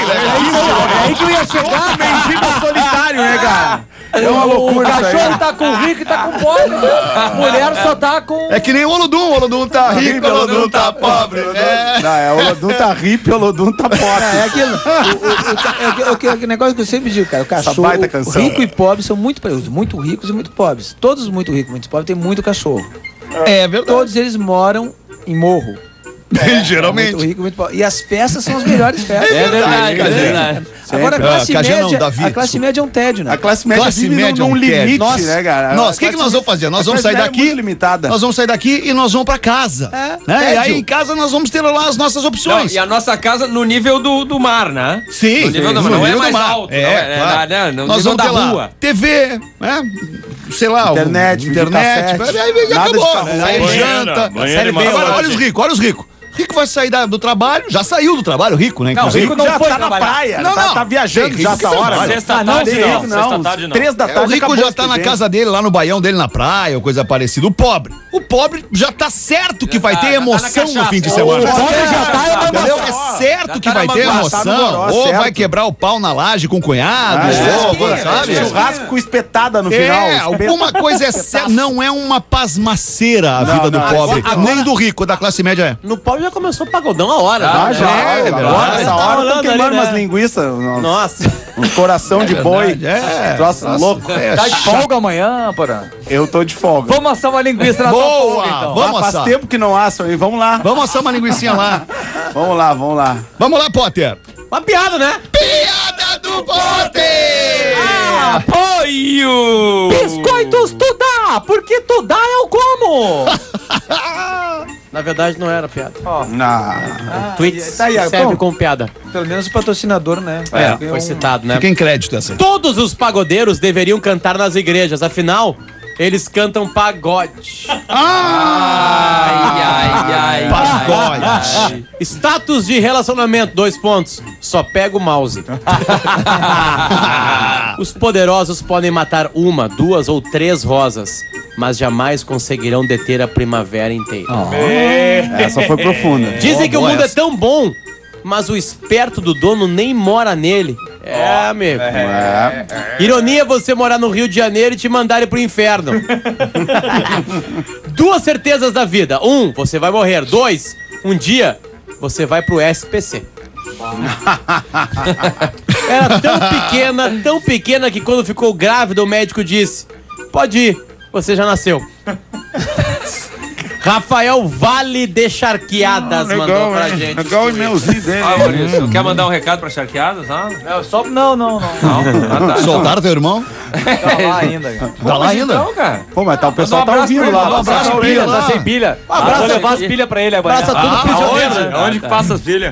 [SPEAKER 7] É aí que eu ia chegar.
[SPEAKER 4] Mendigo solitário, né, cara? É uma loucura
[SPEAKER 7] O
[SPEAKER 4] isso aí.
[SPEAKER 7] cachorro tá com rico e tá com pobre. Mulher só tá com...
[SPEAKER 1] É que nem o Olodum, o Olodum tá rico, o Olodum tá pobre. É.
[SPEAKER 4] Não, é o Olodum tá hippie, o Olodum tá pobre.
[SPEAKER 6] É aquilo. O, o, o, o, o, o negócio que eu sempre digo, cara. O cachorro,
[SPEAKER 4] baita canção.
[SPEAKER 6] rico e pobre são muito parecidos. Muito ricos e muito pobres. Todos muito ricos, muito pobres, têm muito cachorro.
[SPEAKER 1] É verdade.
[SPEAKER 6] Todos eles moram em morro.
[SPEAKER 1] Geralmente.
[SPEAKER 6] Muito rico, muito pobre. E as festas são as melhores festas.
[SPEAKER 2] É verdade, é verdade.
[SPEAKER 6] Agora a
[SPEAKER 1] Sempre.
[SPEAKER 6] classe,
[SPEAKER 1] Ah, Cajé não,
[SPEAKER 6] média,
[SPEAKER 1] Davi,
[SPEAKER 6] a classe
[SPEAKER 1] desculpa.
[SPEAKER 6] média é um tédio, né?
[SPEAKER 4] A classe média
[SPEAKER 1] Classe
[SPEAKER 4] vive
[SPEAKER 1] média
[SPEAKER 4] num
[SPEAKER 1] é um tédio.
[SPEAKER 4] limite,
[SPEAKER 1] Nós-
[SPEAKER 4] né, cara?
[SPEAKER 1] Nós, o que, que nós vamos fazer? Nós
[SPEAKER 4] a
[SPEAKER 1] vamos
[SPEAKER 4] classe
[SPEAKER 1] sair
[SPEAKER 4] média é
[SPEAKER 1] daqui.
[SPEAKER 4] muito limitada.
[SPEAKER 1] Nós vamos sair daqui e nós vamos pra casa.
[SPEAKER 6] É,
[SPEAKER 1] Né? E
[SPEAKER 6] tédio.
[SPEAKER 1] aí em casa nós vamos ter lá as nossas
[SPEAKER 5] Não,
[SPEAKER 1] opções.
[SPEAKER 5] e a nossa casa no nível do, do mar, né?
[SPEAKER 1] Sim,
[SPEAKER 5] No nível
[SPEAKER 1] sim,
[SPEAKER 5] do mar,
[SPEAKER 1] no
[SPEAKER 5] não é
[SPEAKER 1] nível
[SPEAKER 5] mais
[SPEAKER 1] do mar.
[SPEAKER 5] alto,
[SPEAKER 1] É,
[SPEAKER 5] não é,
[SPEAKER 1] claro.
[SPEAKER 5] né, no
[SPEAKER 1] Nós
[SPEAKER 5] nível
[SPEAKER 1] vamos
[SPEAKER 5] da
[SPEAKER 1] ter lá
[SPEAKER 5] rua.
[SPEAKER 1] T V, né? Sei lá,
[SPEAKER 4] Internet,
[SPEAKER 1] algum- internet.
[SPEAKER 4] videocassete,
[SPEAKER 1] Aí já
[SPEAKER 4] nada de
[SPEAKER 1] acabou,
[SPEAKER 4] carro,
[SPEAKER 1] né? Aí
[SPEAKER 4] banheiro,
[SPEAKER 1] janta.
[SPEAKER 3] banheiro
[SPEAKER 1] Série
[SPEAKER 3] e
[SPEAKER 1] B. Agora,
[SPEAKER 3] massagem.
[SPEAKER 1] olha os ricos, olha os ricos. Rico vai sair da- do trabalho, já saiu do trabalho, rico, né?
[SPEAKER 7] Não,
[SPEAKER 1] Inclusive.
[SPEAKER 7] rico não
[SPEAKER 4] já
[SPEAKER 7] foi
[SPEAKER 4] tá na
[SPEAKER 7] trabalhar.
[SPEAKER 4] praia,
[SPEAKER 1] Não,
[SPEAKER 4] tá,
[SPEAKER 1] não.
[SPEAKER 4] tá viajando
[SPEAKER 1] Tem
[SPEAKER 4] já
[SPEAKER 1] rico
[SPEAKER 4] essa
[SPEAKER 1] que
[SPEAKER 4] hora.
[SPEAKER 1] trabalha.
[SPEAKER 4] né?
[SPEAKER 5] Sexta
[SPEAKER 7] Ah, não,
[SPEAKER 5] tarde
[SPEAKER 7] sim,
[SPEAKER 5] não,
[SPEAKER 4] Não,
[SPEAKER 5] sexta tarde não.
[SPEAKER 4] três da
[SPEAKER 1] É, o
[SPEAKER 4] tarde
[SPEAKER 1] rico
[SPEAKER 4] acabou
[SPEAKER 1] já tá na
[SPEAKER 4] expediente.
[SPEAKER 1] casa dele, lá no baião dele, na praia, ou coisa parecida. O pobre. O pobre já tá certo que vai
[SPEAKER 5] tá-
[SPEAKER 1] ter
[SPEAKER 5] já tá na
[SPEAKER 1] emoção no
[SPEAKER 5] cachaça.
[SPEAKER 1] fim de
[SPEAKER 5] O
[SPEAKER 1] semana.
[SPEAKER 7] pobre já tá em
[SPEAKER 1] Entendeu?
[SPEAKER 4] emoção.
[SPEAKER 1] É certo
[SPEAKER 5] Já
[SPEAKER 1] que
[SPEAKER 5] tá
[SPEAKER 1] vai
[SPEAKER 5] na
[SPEAKER 1] ter
[SPEAKER 5] manguaça,
[SPEAKER 4] tá no
[SPEAKER 1] emoção.
[SPEAKER 4] goró,
[SPEAKER 1] Ou
[SPEAKER 4] certo.
[SPEAKER 1] vai quebrar o pau na laje com o cunhado,
[SPEAKER 4] É,
[SPEAKER 1] ou,
[SPEAKER 4] que-
[SPEAKER 1] sabe?
[SPEAKER 4] churrasco com espetada no
[SPEAKER 1] É,
[SPEAKER 4] final.
[SPEAKER 1] alguma coisa é certa. Não é uma pasmaceira a vida do
[SPEAKER 4] não,
[SPEAKER 1] pobre,
[SPEAKER 2] agora-
[SPEAKER 1] nem do rico, da classe média é.
[SPEAKER 2] No pau já começou o pagodão a hora.
[SPEAKER 4] Ah,
[SPEAKER 2] né?
[SPEAKER 4] já,
[SPEAKER 1] É,
[SPEAKER 4] agora,
[SPEAKER 1] verdade.
[SPEAKER 4] essa
[SPEAKER 2] Tá
[SPEAKER 4] hora eu tô
[SPEAKER 2] rolando
[SPEAKER 4] queimando
[SPEAKER 2] ali, né?
[SPEAKER 4] umas linguiças, uns,
[SPEAKER 2] Nossa.
[SPEAKER 4] uns coração de boi.
[SPEAKER 1] É.
[SPEAKER 4] Troço
[SPEAKER 1] Nossa,
[SPEAKER 4] louco.
[SPEAKER 1] é
[SPEAKER 7] Tá de
[SPEAKER 1] chato.
[SPEAKER 7] folga amanhã, porra.
[SPEAKER 4] Eu tô de folga.
[SPEAKER 7] Vamos assar uma linguiça na
[SPEAKER 1] Boa,
[SPEAKER 7] tua folga, então.
[SPEAKER 1] vamos.
[SPEAKER 4] Ah, faz
[SPEAKER 1] assar.
[SPEAKER 4] tempo que não assam aí. Vamos lá.
[SPEAKER 1] Vamos assar uma linguicinha lá.
[SPEAKER 4] Vamos lá, vamos lá.
[SPEAKER 1] Vamos lá, Potter.
[SPEAKER 2] Uma piada, né?
[SPEAKER 1] Piada do Potter!
[SPEAKER 5] Apoio!
[SPEAKER 7] Biscoitos tu dá, porque tu dá é o como.
[SPEAKER 2] Na verdade não era piada.
[SPEAKER 4] Ah,
[SPEAKER 2] Tweets
[SPEAKER 6] tá aí,
[SPEAKER 2] serve
[SPEAKER 6] bom.
[SPEAKER 2] como piada.
[SPEAKER 6] Pelo menos o patrocinador, né?
[SPEAKER 2] É,
[SPEAKER 6] Ganhou
[SPEAKER 2] foi
[SPEAKER 6] um-
[SPEAKER 2] citado, né?
[SPEAKER 1] Fica em crédito essa aí.
[SPEAKER 2] Todos os pagodeiros deveriam cantar nas igrejas, afinal, eles cantam pagode.
[SPEAKER 5] Ai, ai, ai,
[SPEAKER 1] Pagode.
[SPEAKER 2] Status de relacionamento, dois pontos. Só pega o mouse. Os poderosos podem matar uma, duas ou três rosas, mas jamais conseguirão deter a primavera inteira.
[SPEAKER 4] essa foi profunda.
[SPEAKER 2] Dizem que o
[SPEAKER 1] boa
[SPEAKER 2] mundo
[SPEAKER 1] essa.
[SPEAKER 2] é tão bom, mas o esperto do dono nem mora nele. É, amigo.
[SPEAKER 4] É.
[SPEAKER 2] Ironia você morar no Rio de Janeiro e te mandarem pro inferno. Duas certezas da vida. Um, você vai morrer. Dois, um dia você vai pro S P C. Era tão pequena, tão pequena que quando ficou grávida o médico disse: pode ir, você já nasceu. Rafael Vale de Charqueadas mandou pra gente.
[SPEAKER 4] Legal o e-mailzinho dele.
[SPEAKER 5] Ah, Maurício, quer mandar um recado pra charqueadas? Ah,
[SPEAKER 7] Não, só, não, não, não.
[SPEAKER 5] não. Ah, tá.
[SPEAKER 1] Soltaram teu irmão?
[SPEAKER 7] Tá lá ainda, cara.
[SPEAKER 1] Tá lá ainda?
[SPEAKER 5] Então, cara.
[SPEAKER 4] Pô, mas tá, o pessoal
[SPEAKER 5] Manda um
[SPEAKER 4] tá
[SPEAKER 5] abraço
[SPEAKER 4] ouvindo
[SPEAKER 5] pra ele,
[SPEAKER 4] lá.
[SPEAKER 5] manda um abraço
[SPEAKER 4] Tá
[SPEAKER 1] pra ele
[SPEAKER 4] ouvindo
[SPEAKER 1] lá.
[SPEAKER 7] Tá sem pilha.
[SPEAKER 2] Um abraço
[SPEAKER 7] Vou levar
[SPEAKER 2] aqui.
[SPEAKER 7] as pilhas pra ele amanhã.
[SPEAKER 2] Abraça tudo
[SPEAKER 5] Ah,
[SPEAKER 2] prisioneiro,
[SPEAKER 5] aonde?
[SPEAKER 2] né?
[SPEAKER 5] Aonde que passa as pilhas?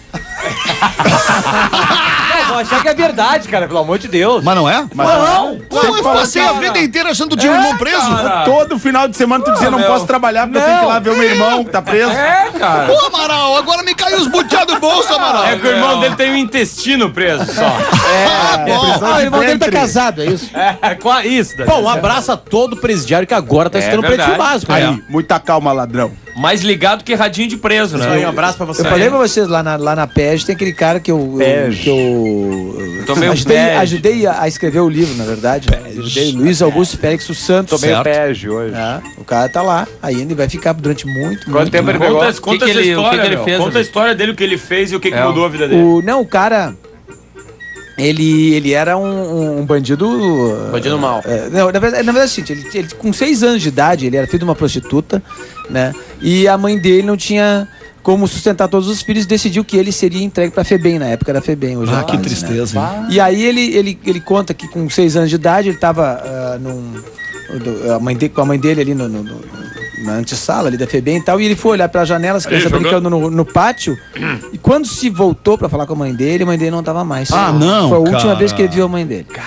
[SPEAKER 7] Não, vou achar que é verdade, cara, pelo amor de Deus.
[SPEAKER 1] Mas não é?
[SPEAKER 4] Mas
[SPEAKER 1] Não,
[SPEAKER 4] Sempre
[SPEAKER 1] eu
[SPEAKER 4] fala
[SPEAKER 1] passei
[SPEAKER 4] que-
[SPEAKER 1] a vida inteira achando o teu irmão preso.
[SPEAKER 5] cara.
[SPEAKER 4] todo final de semana tu dizia, não
[SPEAKER 5] meu.
[SPEAKER 4] posso trabalhar porque eu tenho que ir lá ver o meu irmão que tá preso.
[SPEAKER 5] É, cara.
[SPEAKER 1] Pô, Amaral, agora me caiu os buteados do bolso, Amaral.
[SPEAKER 5] É que o irmão dele tem o intestino preso só.
[SPEAKER 1] Ah, bom.
[SPEAKER 6] Ah, o irmão dele tá
[SPEAKER 4] ventre.
[SPEAKER 6] casado, é isso?
[SPEAKER 5] É, qua- isso.
[SPEAKER 2] Bom, um abraço a todo presidiário que agora tá
[SPEAKER 5] É
[SPEAKER 2] escutando o Pretinho
[SPEAKER 5] verdade.
[SPEAKER 2] Básico.
[SPEAKER 4] Aí,
[SPEAKER 2] né?
[SPEAKER 4] muita calma, ladrão.
[SPEAKER 5] Mais ligado que radinho de preso,
[SPEAKER 2] Isso aí, um
[SPEAKER 5] né?
[SPEAKER 2] abraço pra você.
[SPEAKER 6] Eu falei pra vocês, lá na, lá na P E G tem aquele cara que eu, eu,
[SPEAKER 7] P E G.
[SPEAKER 6] que eu, eu
[SPEAKER 5] Tomei o
[SPEAKER 6] ajudei,
[SPEAKER 5] P E G.
[SPEAKER 6] ajudei a, a escrever o livro, na verdade. Ajudei Luiz Augusto Félix dos Santos.
[SPEAKER 7] Tomei o
[SPEAKER 1] Certo.
[SPEAKER 7] pege hoje.
[SPEAKER 6] É, o cara tá lá, ainda vai ficar durante muito,
[SPEAKER 7] Quanto
[SPEAKER 6] muito
[SPEAKER 7] tempo ele
[SPEAKER 5] Conta,
[SPEAKER 7] pegou?
[SPEAKER 5] conta
[SPEAKER 3] que que
[SPEAKER 5] essa
[SPEAKER 3] ele- o que
[SPEAKER 5] história,
[SPEAKER 3] que ele
[SPEAKER 5] meu.
[SPEAKER 3] fez,
[SPEAKER 5] Conta a
[SPEAKER 3] amigo?
[SPEAKER 5] história dele, o que ele fez e o que, que
[SPEAKER 3] É.
[SPEAKER 5] mudou a vida dele.
[SPEAKER 6] O, não, o cara. Ele, ele era um, um bandido.
[SPEAKER 2] Bandido mau.
[SPEAKER 6] É, não, na verdade, na verdade é o seguinte, ele, ele, com seis anos de idade, ele era filho de uma prostituta, né? E a mãe dele não tinha como sustentar todos os filhos, decidiu que ele seria entregue pra FEBEM, na época era FEBEM. Hoje
[SPEAKER 1] Ah,
[SPEAKER 6] é
[SPEAKER 1] que
[SPEAKER 6] Paz, né?
[SPEAKER 1] tristeza, hein?
[SPEAKER 6] E aí ele, ele, ele conta que com seis anos de idade, ele tava ah, num, do- a mãe de, com a mãe dele ali no, no- no- na antessala ali da FEBEM e tal, e ele foi olhar pela janela, as crianças
[SPEAKER 5] jogando.
[SPEAKER 6] brincando no, no pátio, e quando se voltou pra falar com a mãe dele, a mãe dele não tava mais.
[SPEAKER 1] Ah, não,
[SPEAKER 6] Foi a última
[SPEAKER 1] cara.
[SPEAKER 6] vez que ele viu a mãe dele.
[SPEAKER 5] Caraca.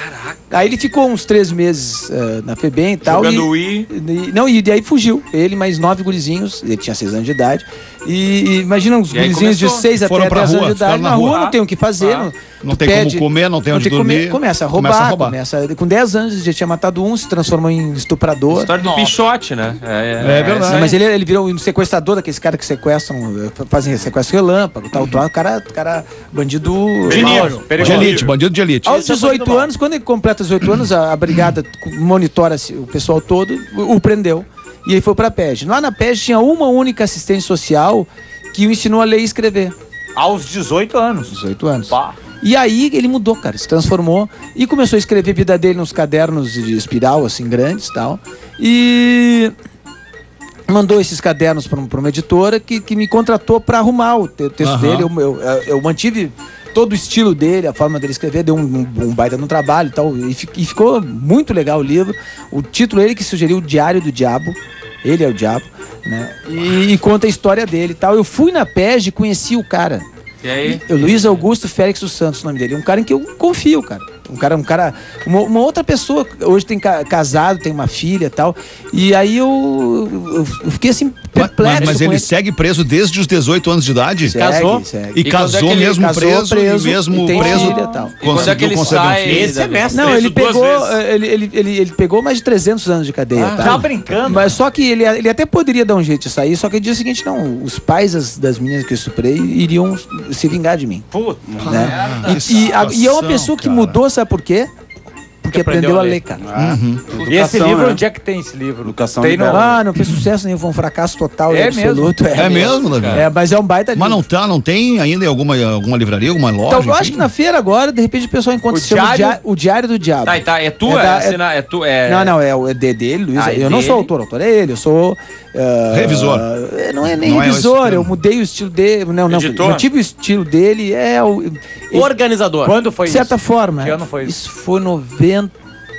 [SPEAKER 6] Aí ele ficou uns três meses uh, na FEBEM e tal.
[SPEAKER 3] Jogando
[SPEAKER 6] e,
[SPEAKER 3] Wii.
[SPEAKER 6] e, não, e daí fugiu. Ele mais nove gurizinhos, ele tinha seis anos de idade. E, e imagina uns
[SPEAKER 3] E aí
[SPEAKER 6] gurizinhos de
[SPEAKER 3] começou.
[SPEAKER 6] seis
[SPEAKER 1] Foram
[SPEAKER 6] até
[SPEAKER 1] pra
[SPEAKER 6] dez
[SPEAKER 1] rua,
[SPEAKER 6] anos de idade.
[SPEAKER 1] ficaram
[SPEAKER 6] Na
[SPEAKER 1] na
[SPEAKER 6] rua,
[SPEAKER 1] rua.
[SPEAKER 6] não tem o que fazer.
[SPEAKER 3] Ah.
[SPEAKER 6] Não,
[SPEAKER 1] Não
[SPEAKER 6] tu
[SPEAKER 1] tem
[SPEAKER 6] pede-
[SPEAKER 1] como comer, não tem onde
[SPEAKER 6] que comer,
[SPEAKER 1] dormir.
[SPEAKER 6] começa a roubar.
[SPEAKER 1] Começa a roubar.
[SPEAKER 6] Começa, com dez anos já tinha matado um, se transformou em estuprador.
[SPEAKER 3] História do Pichote, né?
[SPEAKER 1] É verdade.
[SPEAKER 6] Sim, mas ele, ele virou um sequestrador daqueles caras que sequestram, eh, fazem sequestro relâmpago, tal, tal. O cara, cara bandido
[SPEAKER 3] De
[SPEAKER 6] mau.
[SPEAKER 3] nível.
[SPEAKER 1] De elite, bandido de elite.
[SPEAKER 6] Aos
[SPEAKER 2] Esse é o
[SPEAKER 6] dezoito
[SPEAKER 2] bandido mau.
[SPEAKER 6] anos, quando ele completa dezoito anos, a, a brigada monitora o pessoal todo, o, o prendeu. E ele foi pra P E G. Lá na P E G tinha uma única assistente social que o ensinou a ler e escrever.
[SPEAKER 7] Aos dezoito anos.
[SPEAKER 6] dezoito anos.
[SPEAKER 7] Pá.
[SPEAKER 6] E aí ele mudou, cara, se transformou e começou a escrever a vida dele nos cadernos de espiral, assim, grandes e tal. E mandou esses cadernos para uma editora que, que me contratou para arrumar o te- texto
[SPEAKER 1] Aham.
[SPEAKER 6] dele. Eu, eu, eu mantive todo o estilo dele, a forma dele escrever, deu um, um, um baita no trabalho e tal. E, fi- e ficou muito legal o livro. O título ele que sugeriu, O Diário do Diabo. Ele é o diabo, né? E, e conta a história dele e tal. Eu fui na P E G e conheci o cara.
[SPEAKER 3] E aí?
[SPEAKER 6] O Luiz Augusto Félix dos Santos, o nome dele. Um cara em que eu confio, cara. Um cara, um cara, uma, uma outra pessoa, hoje tem ca- casado, tem uma filha e tal. E aí eu, eu, eu fiquei assim,
[SPEAKER 1] Mas,
[SPEAKER 6] perplexo.
[SPEAKER 1] mas
[SPEAKER 6] com
[SPEAKER 1] ele segue preso desde os dezoito anos de idade?
[SPEAKER 6] Segue,
[SPEAKER 2] Casou?
[SPEAKER 6] segue.
[SPEAKER 1] E,
[SPEAKER 3] E quando
[SPEAKER 1] casou
[SPEAKER 3] é que ele
[SPEAKER 1] mesmo
[SPEAKER 6] casou
[SPEAKER 1] preso,
[SPEAKER 6] preso,
[SPEAKER 1] e mesmo
[SPEAKER 6] e tem
[SPEAKER 1] preso.
[SPEAKER 6] filha e tal.
[SPEAKER 3] E quando é que ele
[SPEAKER 1] conseguiu conceber um
[SPEAKER 3] sai?
[SPEAKER 1] filho.
[SPEAKER 2] Esse é mestre.
[SPEAKER 6] Não,
[SPEAKER 3] Preso
[SPEAKER 6] ele
[SPEAKER 3] duas
[SPEAKER 6] pegou,
[SPEAKER 3] vezes.
[SPEAKER 6] eh, ele, ele, ele, ele pegou mais de trezentos anos de cadeia, tá?
[SPEAKER 7] Tá brincando?
[SPEAKER 6] Mas só que ele, ele até poderia dar um jeito de sair, só que no dia seguinte, não, os pais das, das meninas que eu estuprei iriam se vingar de mim.
[SPEAKER 7] Puta.
[SPEAKER 6] Né?
[SPEAKER 1] que
[SPEAKER 6] E, e, a- e é uma
[SPEAKER 1] situação,
[SPEAKER 6] pessoa que
[SPEAKER 1] cara.
[SPEAKER 6] mudou, sabe por quê? Porque aprendeu a ler, cara.
[SPEAKER 4] Ah,
[SPEAKER 7] E esse
[SPEAKER 4] educação,
[SPEAKER 7] livro,
[SPEAKER 4] né?
[SPEAKER 7] onde é que tem esse livro?
[SPEAKER 4] Educação
[SPEAKER 7] tem no...
[SPEAKER 4] liberal.
[SPEAKER 6] Ah, não fez sucesso nenhum, foi um fracasso total e
[SPEAKER 7] É
[SPEAKER 6] absoluto.
[SPEAKER 1] É mesmo, Davi?
[SPEAKER 6] É, mas é um baita livro.
[SPEAKER 1] Mas não tá, não tem ainda em alguma, alguma livraria, alguma loja?
[SPEAKER 6] Então, eu acho
[SPEAKER 1] enfim?
[SPEAKER 6] que na feira agora, de repente, o pessoal encontra
[SPEAKER 7] O
[SPEAKER 6] se chama
[SPEAKER 7] Diário-
[SPEAKER 6] Dia- o Diário do Diabo.
[SPEAKER 3] Tá, e tá. É tu?
[SPEAKER 6] É
[SPEAKER 3] É,
[SPEAKER 6] da-
[SPEAKER 3] assina- é tu? É...
[SPEAKER 6] Não, não, é o é de- dele, Luiz.
[SPEAKER 3] Ah, é
[SPEAKER 6] eu não
[SPEAKER 3] dele?
[SPEAKER 6] sou autor, autor é ele. Eu sou. ah,
[SPEAKER 1] Revisor.
[SPEAKER 6] ah, não é nem
[SPEAKER 1] Não é
[SPEAKER 6] revisor,
[SPEAKER 1] esse
[SPEAKER 6] eu
[SPEAKER 1] termo.
[SPEAKER 6] mudei o estilo dele. Não, não.
[SPEAKER 3] Editor?
[SPEAKER 6] Eu tive o estilo dele, é o. ele-
[SPEAKER 2] Organizador.
[SPEAKER 7] Quando foi
[SPEAKER 6] de certa
[SPEAKER 7] isso?
[SPEAKER 6] forma.
[SPEAKER 7] Que ano foi isso?
[SPEAKER 6] Isso foi noventa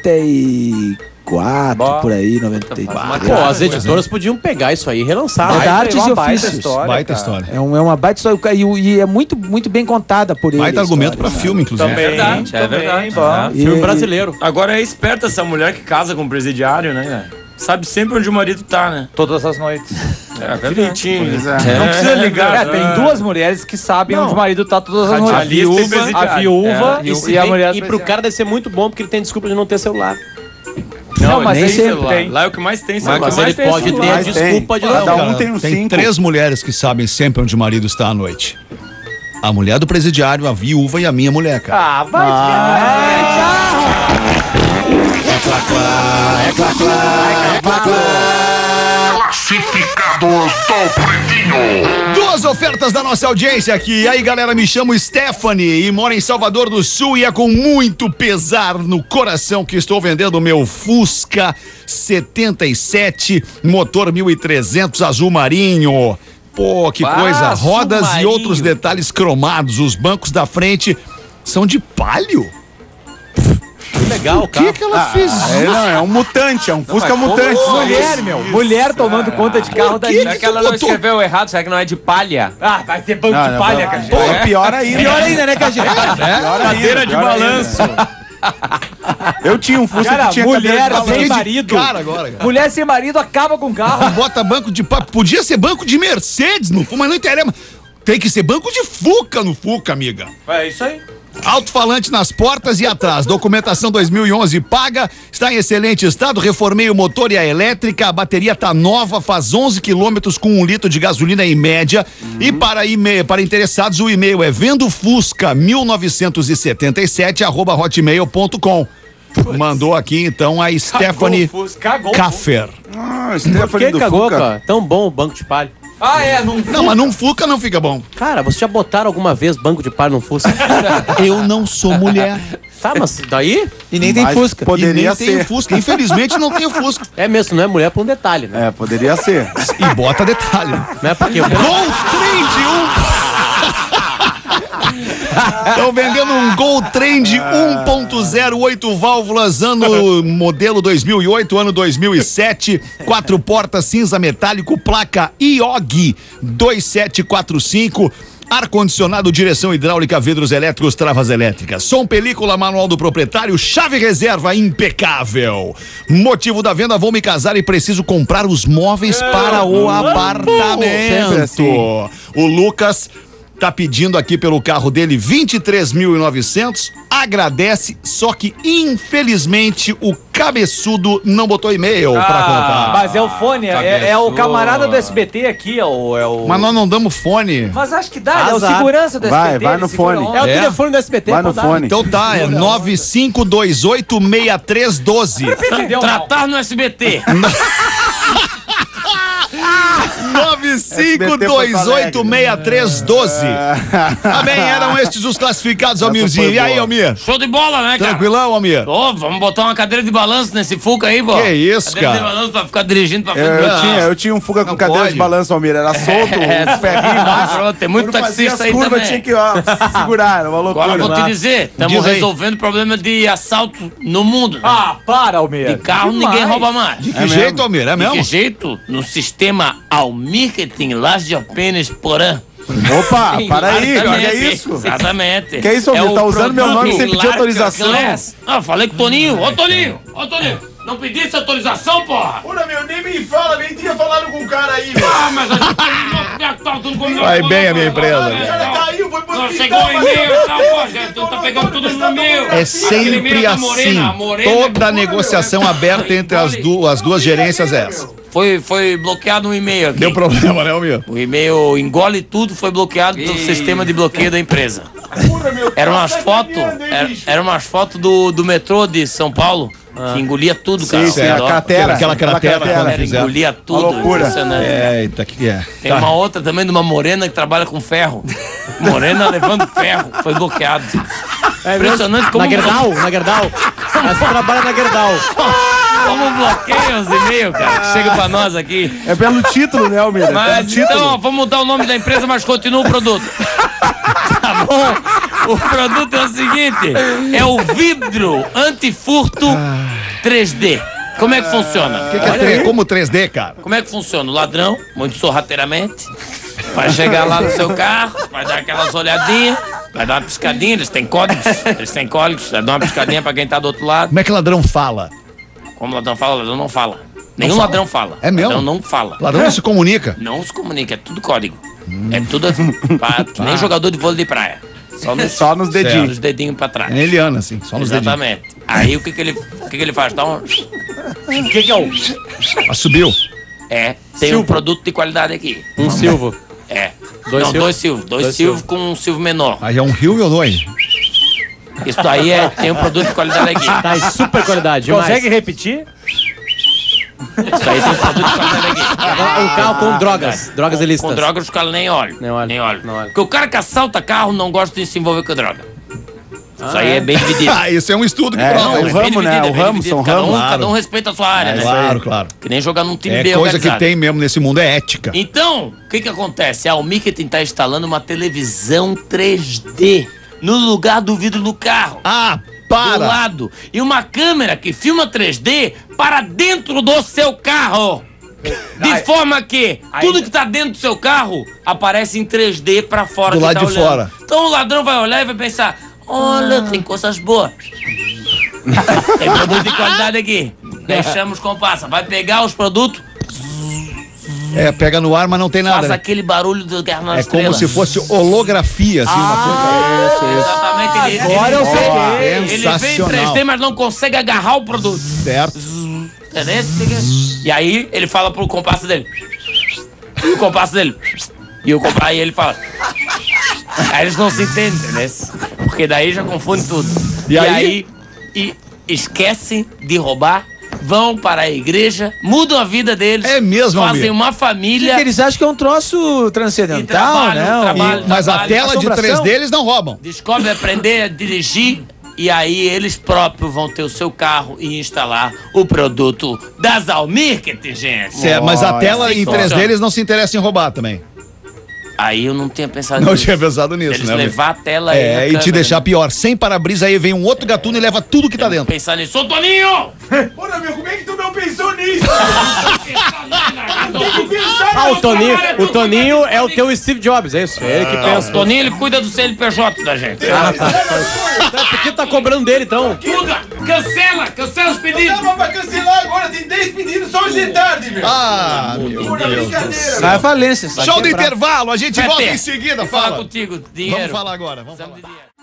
[SPEAKER 6] e quatro,
[SPEAKER 7] Bah.
[SPEAKER 6] por aí, noventa e
[SPEAKER 3] Bah.
[SPEAKER 6] quatro.
[SPEAKER 2] Pô, as editoras podiam pegar isso aí e relançar.
[SPEAKER 6] É
[SPEAKER 2] né?
[SPEAKER 6] da Artes
[SPEAKER 7] uma
[SPEAKER 6] e
[SPEAKER 7] baita
[SPEAKER 6] Ofícios.
[SPEAKER 7] história,
[SPEAKER 1] Baita
[SPEAKER 7] cara.
[SPEAKER 1] história.
[SPEAKER 6] É, um, é uma baita história e, o- e é muito, muito bem contada por ele.
[SPEAKER 1] Baita
[SPEAKER 6] a
[SPEAKER 1] argumento
[SPEAKER 6] história,
[SPEAKER 1] pra
[SPEAKER 6] sabe?
[SPEAKER 1] filme, inclusive.
[SPEAKER 3] É verdade, é
[SPEAKER 7] também,
[SPEAKER 3] verdade.
[SPEAKER 7] bom.
[SPEAKER 3] É.
[SPEAKER 6] E-
[SPEAKER 2] Filme brasileiro.
[SPEAKER 3] Agora é esperta essa mulher que casa com o presidiário, né? Sabe sempre onde o marido tá, né?
[SPEAKER 7] Todas as noites.
[SPEAKER 3] É, direitinho.
[SPEAKER 4] Pois é.
[SPEAKER 3] Não precisa ligar.
[SPEAKER 7] É, tem duas mulheres que sabem
[SPEAKER 3] Não.
[SPEAKER 7] onde o marido tá todas as noites.
[SPEAKER 3] Radialista e
[SPEAKER 7] viúva, a
[SPEAKER 3] presidiário.
[SPEAKER 7] viúva
[SPEAKER 3] É.
[SPEAKER 7] e,
[SPEAKER 2] E, se
[SPEAKER 7] e a
[SPEAKER 2] bem-
[SPEAKER 7] mulher
[SPEAKER 2] e pro cara deve ser muito bom porque ele tem desculpa de não ter celular.
[SPEAKER 3] Não,
[SPEAKER 7] Não, mas
[SPEAKER 3] nem
[SPEAKER 7] ele sempre
[SPEAKER 3] celular.
[SPEAKER 7] tem.
[SPEAKER 3] Lá é o que mais tem
[SPEAKER 2] Mas,
[SPEAKER 3] celular.
[SPEAKER 2] mas
[SPEAKER 3] Mais
[SPEAKER 2] ele
[SPEAKER 3] tem
[SPEAKER 2] pode
[SPEAKER 3] celular.
[SPEAKER 2] ter a
[SPEAKER 4] Mas tem.
[SPEAKER 2] desculpa de não
[SPEAKER 4] Cada
[SPEAKER 2] ter.
[SPEAKER 4] um tem um
[SPEAKER 1] Tem
[SPEAKER 4] cinco.
[SPEAKER 1] três mulheres que sabem sempre onde o marido está à noite. A mulher do presidiário, a viúva e a minha mulher, cara.
[SPEAKER 7] Ah, vai
[SPEAKER 8] Classificados do Pretinho.
[SPEAKER 1] Duas ofertas da nossa audiência aqui. E aí, galera, me chamo Stephanie e moro em Salvador do Sul e é com muito pesar no coração que estou vendendo o meu Fusca setenta e sete, motor mil e trezentos azul marinho. Pô, que
[SPEAKER 3] Ah,
[SPEAKER 1] coisa.
[SPEAKER 3] azul
[SPEAKER 1] Rodas e
[SPEAKER 3] marinho.
[SPEAKER 1] outros detalhes cromados. Os bancos da frente são de palho.
[SPEAKER 2] Que legal,
[SPEAKER 1] Por que que ela fez isso?
[SPEAKER 4] É, não, é um mutante, é um Fusca mutante. isso aí.
[SPEAKER 7] Mulher, meu. Mulher tomando conta de carro da
[SPEAKER 1] que
[SPEAKER 7] gente.
[SPEAKER 3] Será que ela não
[SPEAKER 1] botou-
[SPEAKER 3] escreveu errado? Será que não é de palha?
[SPEAKER 7] Ah, vai ser banco
[SPEAKER 4] Não,
[SPEAKER 7] de
[SPEAKER 4] não,
[SPEAKER 7] palha,
[SPEAKER 4] não.
[SPEAKER 7] cara.
[SPEAKER 4] Pô, pior ainda.
[SPEAKER 6] Pior ainda, né, Cajé?
[SPEAKER 4] Pior ainda,
[SPEAKER 3] Cadeira de
[SPEAKER 4] pior ainda.
[SPEAKER 3] balanço.
[SPEAKER 4] Eu tinha um Fusca
[SPEAKER 7] Cara,
[SPEAKER 4] que tinha
[SPEAKER 7] mulher
[SPEAKER 4] cadeira de
[SPEAKER 7] sem
[SPEAKER 4] balanço.
[SPEAKER 7] marido.
[SPEAKER 1] Cara, agora, cara.
[SPEAKER 7] Mulher sem marido acaba com o carro.
[SPEAKER 1] Bota banco de papo. Podia ser banco de Mercedes no Fuca, mas não interessa. Tem que ser banco de Fuca no Fuca, amiga.
[SPEAKER 7] É isso aí.
[SPEAKER 1] Alto-falante nas portas e atrás. Documentação dois mil e onze paga. Está em excelente estado. Reformei o motor e a elétrica. A bateria tá nova. Faz onze quilômetros com um litro de gasolina em média. E para, e-mail, para interessados, o e-mail é vendofusca mil novecentos e setenta e sete arroba hotmail ponto com. Mandou aqui então a Stephanie
[SPEAKER 3] Cagou o Fusca, cagou o
[SPEAKER 1] Kaffer.
[SPEAKER 4] Ah,
[SPEAKER 2] Por
[SPEAKER 4] Stephanie
[SPEAKER 2] que
[SPEAKER 4] do
[SPEAKER 2] cagou,
[SPEAKER 4] Fuca.
[SPEAKER 2] cara? Tão bom o banco de palha.
[SPEAKER 7] Ah, é, não.
[SPEAKER 1] Não, mas num Fuca não fica bom.
[SPEAKER 2] Cara, vocês já botaram alguma vez banco de palha num Fusca?
[SPEAKER 1] Eu não sou mulher.
[SPEAKER 2] Tá, mas daí?
[SPEAKER 6] E nem tem
[SPEAKER 4] Mas
[SPEAKER 6] Fusca.
[SPEAKER 1] E
[SPEAKER 4] Poderia
[SPEAKER 1] nem tenho
[SPEAKER 4] ser.
[SPEAKER 1] Fusca. Infelizmente não tenho Fusca.
[SPEAKER 2] É mesmo, não é mulher por um detalhe, né?
[SPEAKER 4] É, poderia ser.
[SPEAKER 1] E bota detalhe.
[SPEAKER 2] Não é porque o
[SPEAKER 1] Gol Trend um. Estão vendendo um Gol Trend um ponto zero, oito válvulas, ano modelo dois mil e oito, ano dois mil e sete, quatro portas, cinza metálico, placa I O G dois sete quatro cinco. ar-condicionado, direção hidráulica, vidros elétricos, travas elétricas, som, película, manual do proprietário, chave reserva impecável. Motivo da venda: vou me casar e preciso comprar os móveis para o apartamento.
[SPEAKER 4] Assim.
[SPEAKER 1] O Lucas tá pedindo aqui pelo carro dele vinte e três mil e novecentos, agradece, só que infelizmente o cabeçudo não botou e-mail pra contar.
[SPEAKER 7] Mas é o fone, é, é o camarada do S B T aqui, é o, é o...
[SPEAKER 1] Mas nós não damos fone.
[SPEAKER 7] Mas acho que dá, é o
[SPEAKER 6] Azar.
[SPEAKER 7] segurança do S B T.
[SPEAKER 4] Vai, vai
[SPEAKER 7] ele
[SPEAKER 4] no
[SPEAKER 7] segura
[SPEAKER 4] fone.
[SPEAKER 7] onda.
[SPEAKER 6] É o
[SPEAKER 1] É?
[SPEAKER 6] telefone do S B T.
[SPEAKER 4] Vai no
[SPEAKER 6] pode dar.
[SPEAKER 4] fone.
[SPEAKER 1] Então tá, é nove cinco dois oito seis três um dois.
[SPEAKER 7] Entendeu?
[SPEAKER 3] Tratar no S B T.
[SPEAKER 1] nove cinco dois oito seis três um dois. Tá bem, eram estes os classificados, Almirzinho. E aí, Almir?
[SPEAKER 3] Show de bola, né, cara?
[SPEAKER 1] Tranquilão, Almir?
[SPEAKER 3] Ô, vamos botar uma cadeira de balanço nesse Fuca aí, pô.
[SPEAKER 1] Que isso,
[SPEAKER 3] cadeira
[SPEAKER 1] cara?
[SPEAKER 3] de balanço pra ficar dirigindo pra
[SPEAKER 4] Eu,
[SPEAKER 3] frente.
[SPEAKER 4] eu tinha, eu tinha um Fuga com
[SPEAKER 1] Não
[SPEAKER 4] cadeira
[SPEAKER 1] pode.
[SPEAKER 4] de balanço, Almir. Era solto,
[SPEAKER 3] É,
[SPEAKER 4] um ferrinho embaixo.
[SPEAKER 3] pronto, tem muito
[SPEAKER 4] Quando fazia
[SPEAKER 3] taxista
[SPEAKER 4] as
[SPEAKER 3] aí
[SPEAKER 4] curvas,
[SPEAKER 3] também.
[SPEAKER 4] tinha que ó, segurar, era uma loucura.
[SPEAKER 3] Agora eu vou te dizer, estamos
[SPEAKER 1] Diz aí.
[SPEAKER 3] resolvendo o problema de assalto no mundo. Né?
[SPEAKER 7] Ah, para, Almir.
[SPEAKER 3] de carro
[SPEAKER 7] Demais.
[SPEAKER 3] ninguém rouba mais.
[SPEAKER 1] De que
[SPEAKER 4] É
[SPEAKER 1] jeito,
[SPEAKER 4] mesmo?
[SPEAKER 1] Almir? É
[SPEAKER 3] De
[SPEAKER 1] mesmo?
[SPEAKER 3] que jeito? No sistema Almirketing Laje Apenas Porã.
[SPEAKER 4] Opa, para aí, olha
[SPEAKER 3] Exatamente,
[SPEAKER 4] isso.
[SPEAKER 3] Exatamente.
[SPEAKER 4] Que é isso, Almir?
[SPEAKER 3] o
[SPEAKER 4] Tá usando meu
[SPEAKER 3] produto
[SPEAKER 4] nome sem pedir
[SPEAKER 3] Larga
[SPEAKER 4] autorização?
[SPEAKER 3] Glass. Ah, falei com o Toninho. Ô, Toninho. Ô, Toninho. Não pedisse autorização, porra.
[SPEAKER 4] Ora, meu, nem me fala, nem tinha falado com o cara aí, velho.
[SPEAKER 3] Ah, mas a gente tá tudo combinado.
[SPEAKER 1] Vai bem a minha empresa.
[SPEAKER 4] caiu, foi pro
[SPEAKER 3] Não, chegou o e-mail e tal, pô, já tu tá pegando tudo no e-mail.
[SPEAKER 1] É sempre assim. Toda negociação aberta entre as, du as duas gerências é essa.
[SPEAKER 3] Foi, foi bloqueado um e-mail aqui.
[SPEAKER 1] Deu problema, né, Almir?
[SPEAKER 3] O e-mail engole tudo, foi bloqueado pelo sistema de bloqueio da empresa. Eram umas fotos, era, eram umas fotos do, do metrô de São Paulo, que engolia tudo, cara.
[SPEAKER 4] Sim, sim,
[SPEAKER 3] ao
[SPEAKER 4] a
[SPEAKER 3] redor.
[SPEAKER 4] cratera.
[SPEAKER 1] Aquela cratera, quando
[SPEAKER 3] Era,
[SPEAKER 1] fizeram.
[SPEAKER 3] engolia tudo.
[SPEAKER 4] Uma loucura.
[SPEAKER 3] Impressionante.
[SPEAKER 1] Eita, que é.
[SPEAKER 3] Tem uma outra também de uma morena que trabalha com ferro. Morena levando ferro, foi bloqueado. Impressionante como,
[SPEAKER 6] Na Gerdau, na Gerdau. Ela trabalha na Gerdau.
[SPEAKER 3] como bloqueia os e-mails, cara. que Chega pra nós aqui.
[SPEAKER 4] É pelo título, né, Almir? É pelo
[SPEAKER 3] Mas
[SPEAKER 4] título.
[SPEAKER 3] então, ó, vamos mudar o nome da empresa, mas continua o produto. Tá bom? O produto é o seguinte: é o vidro antifurto três D. Como é que funciona?
[SPEAKER 1] Que que é tre- como três D, cara?
[SPEAKER 3] Como é que funciona? O ladrão, muito sorrateiramente, vai chegar lá no seu carro, vai dar aquelas olhadinhas, vai dar uma piscadinha, eles têm códigos, eles têm códigos, vai dar uma piscadinha pra quem tá do outro lado.
[SPEAKER 1] Como é que ladrão fala?
[SPEAKER 3] Como o ladrão fala, o ladrão não fala. Nenhum
[SPEAKER 1] fala?
[SPEAKER 3] ladrão fala.
[SPEAKER 1] É mesmo?
[SPEAKER 3] Ladrão não fala.
[SPEAKER 1] Ladrão não se comunica.
[SPEAKER 3] Não se comunica, é tudo código. É tudo assim, pra- que nem jogador de vôlei de praia. Só nos,
[SPEAKER 4] Só nos dedinhos.
[SPEAKER 3] nos dedinhos pra trás.
[SPEAKER 1] É Eliana, assim, só nos dedinhos.
[SPEAKER 3] Exatamente. Aí o que que ele, o que que ele faz? Dá um...
[SPEAKER 7] O que, que é o...
[SPEAKER 1] Ah, subiu.
[SPEAKER 3] É, tem um produto de qualidade aqui.
[SPEAKER 6] Um Silvo.
[SPEAKER 3] É.
[SPEAKER 6] Dois
[SPEAKER 3] Não,
[SPEAKER 6] silvos?
[SPEAKER 3] dois silvos. Dois,
[SPEAKER 6] Dois
[SPEAKER 3] silvos com um silvo menor.
[SPEAKER 1] Aí é um rio e ou dois?
[SPEAKER 3] Isso daí é, tem um produto de qualidade aqui.
[SPEAKER 6] Tá em super qualidade. demais.
[SPEAKER 7] Consegue repetir?
[SPEAKER 3] Isso aí tem um produto de qualidade aqui.
[SPEAKER 6] Um carro com drogas. Drogas
[SPEAKER 3] Com
[SPEAKER 6] ilícitas.
[SPEAKER 3] drogas os caras nem olham.
[SPEAKER 6] Nem olham,
[SPEAKER 3] Nem olham.
[SPEAKER 6] não olham.
[SPEAKER 3] Porque o cara que assalta carro não gosta de se envolver com droga. Isso aí é bem dividido.
[SPEAKER 1] Ah, isso é um estudo que
[SPEAKER 4] É,
[SPEAKER 1] prova.
[SPEAKER 4] é
[SPEAKER 1] né?
[SPEAKER 4] o ramo, né? O ramo, são
[SPEAKER 3] cada um,
[SPEAKER 4] ramos.
[SPEAKER 3] cada um respeita a sua área, né?
[SPEAKER 1] Claro, claro.
[SPEAKER 3] Que nem jogar num time
[SPEAKER 1] É
[SPEAKER 3] bem
[SPEAKER 1] coisa que
[SPEAKER 3] organizado.
[SPEAKER 1] tem mesmo nesse mundo, é ética.
[SPEAKER 3] Então, o que que acontece? A Almirketing tá instalando uma televisão três D no lugar do vidro do carro.
[SPEAKER 1] Ah,
[SPEAKER 3] Do
[SPEAKER 1] para!
[SPEAKER 3] lado. E uma câmera que filma três D para dentro do seu carro. De forma que tudo que tá dentro do seu carro aparece em três D pra fora.
[SPEAKER 1] Do
[SPEAKER 3] que
[SPEAKER 1] lado
[SPEAKER 3] tá
[SPEAKER 1] de
[SPEAKER 3] olhando.
[SPEAKER 1] fora.
[SPEAKER 3] Então o ladrão vai olhar e vai pensar: olha, tem coisas boas. Tem produto de qualidade aqui. Deixamos com passa. Vai pegar os produtos,
[SPEAKER 1] É, pega no ar, mas não tem nada.
[SPEAKER 3] faz
[SPEAKER 1] né?
[SPEAKER 3] aquele barulho do Guerra nas
[SPEAKER 1] É como
[SPEAKER 3] Estrelas.
[SPEAKER 1] se fosse holografia, assim, uma coisa.
[SPEAKER 3] Exatamente. Ele,
[SPEAKER 7] Agora eu
[SPEAKER 3] ele,
[SPEAKER 7] sei.
[SPEAKER 3] ele vem em
[SPEAKER 1] Sensacional.
[SPEAKER 3] três D, mas não consegue agarrar o produto.
[SPEAKER 1] Certo?
[SPEAKER 3] Entendeu? E aí ele fala pro compasso dele. E o compasso dele. E o compasso, aí ele fala. Aí eles não se entendem, entendeu? Porque daí já confunde tudo.
[SPEAKER 1] E
[SPEAKER 3] E,
[SPEAKER 1] aí?
[SPEAKER 3] aí, e esquecem de roubar, vão para a igreja, mudam a vida deles.
[SPEAKER 1] É mesmo,
[SPEAKER 3] Fazem
[SPEAKER 1] amigo?
[SPEAKER 3] uma
[SPEAKER 6] Que
[SPEAKER 3] família.
[SPEAKER 6] eles acham que é um troço
[SPEAKER 3] E
[SPEAKER 6] transcendental,
[SPEAKER 3] trabalham,
[SPEAKER 6] né?
[SPEAKER 3] trabalham.
[SPEAKER 1] E- mas a
[SPEAKER 3] trabalho,
[SPEAKER 1] tela de
[SPEAKER 6] assombração.
[SPEAKER 1] três D eles não roubam.
[SPEAKER 3] Descobre aprender a dirigir e aí eles próprios vão ter o seu carro e instalar o produto das Almirketing, gente.
[SPEAKER 1] Certo, mas a
[SPEAKER 4] Olha,
[SPEAKER 1] tela
[SPEAKER 3] assim
[SPEAKER 1] em três D
[SPEAKER 3] funciona.
[SPEAKER 1] eles não se interessam em roubar também.
[SPEAKER 3] Aí eu não tinha pensado
[SPEAKER 1] Não
[SPEAKER 3] nisso.
[SPEAKER 1] tinha pensado nisso,
[SPEAKER 3] Eles
[SPEAKER 1] né? amigo?
[SPEAKER 3] levar a tela aí
[SPEAKER 1] É,
[SPEAKER 3] na
[SPEAKER 1] e te
[SPEAKER 3] câmera,
[SPEAKER 1] deixar
[SPEAKER 3] né?
[SPEAKER 1] pior. Sem para-brisa, aí vem um outro gatuno e leva tudo que tá dentro.
[SPEAKER 3] Pensar nisso. Ô, Toninho!
[SPEAKER 4] Porra, meu, como é que tu não pensou nisso? Tem que pensar.
[SPEAKER 2] Ah, o Toninho, o Toninho é o teu Steve Jobs, é isso? É ele que pensa.
[SPEAKER 3] O Toninho, ele cuida do C N P J da gente.
[SPEAKER 2] Ah, tá. Por que tá cobrando dele, então?
[SPEAKER 3] Tudo! Cancela! Cancela os pedidos!
[SPEAKER 4] Não, mas pra cancelar agora tem dez pedidos só hoje de tarde, meu.
[SPEAKER 1] Ah, meu
[SPEAKER 4] Porra, brincadeira.
[SPEAKER 6] Vai à falência. só
[SPEAKER 1] Show do
[SPEAKER 6] quebrar.
[SPEAKER 1] intervalo, a gente
[SPEAKER 3] Vai
[SPEAKER 1] volta
[SPEAKER 3] ter.
[SPEAKER 1] em seguida,
[SPEAKER 3] Fala
[SPEAKER 1] fala.
[SPEAKER 3] contigo, dinheiro.
[SPEAKER 1] Vamos falar agora, vamos falar.
[SPEAKER 3] Precisamos de dinheiro.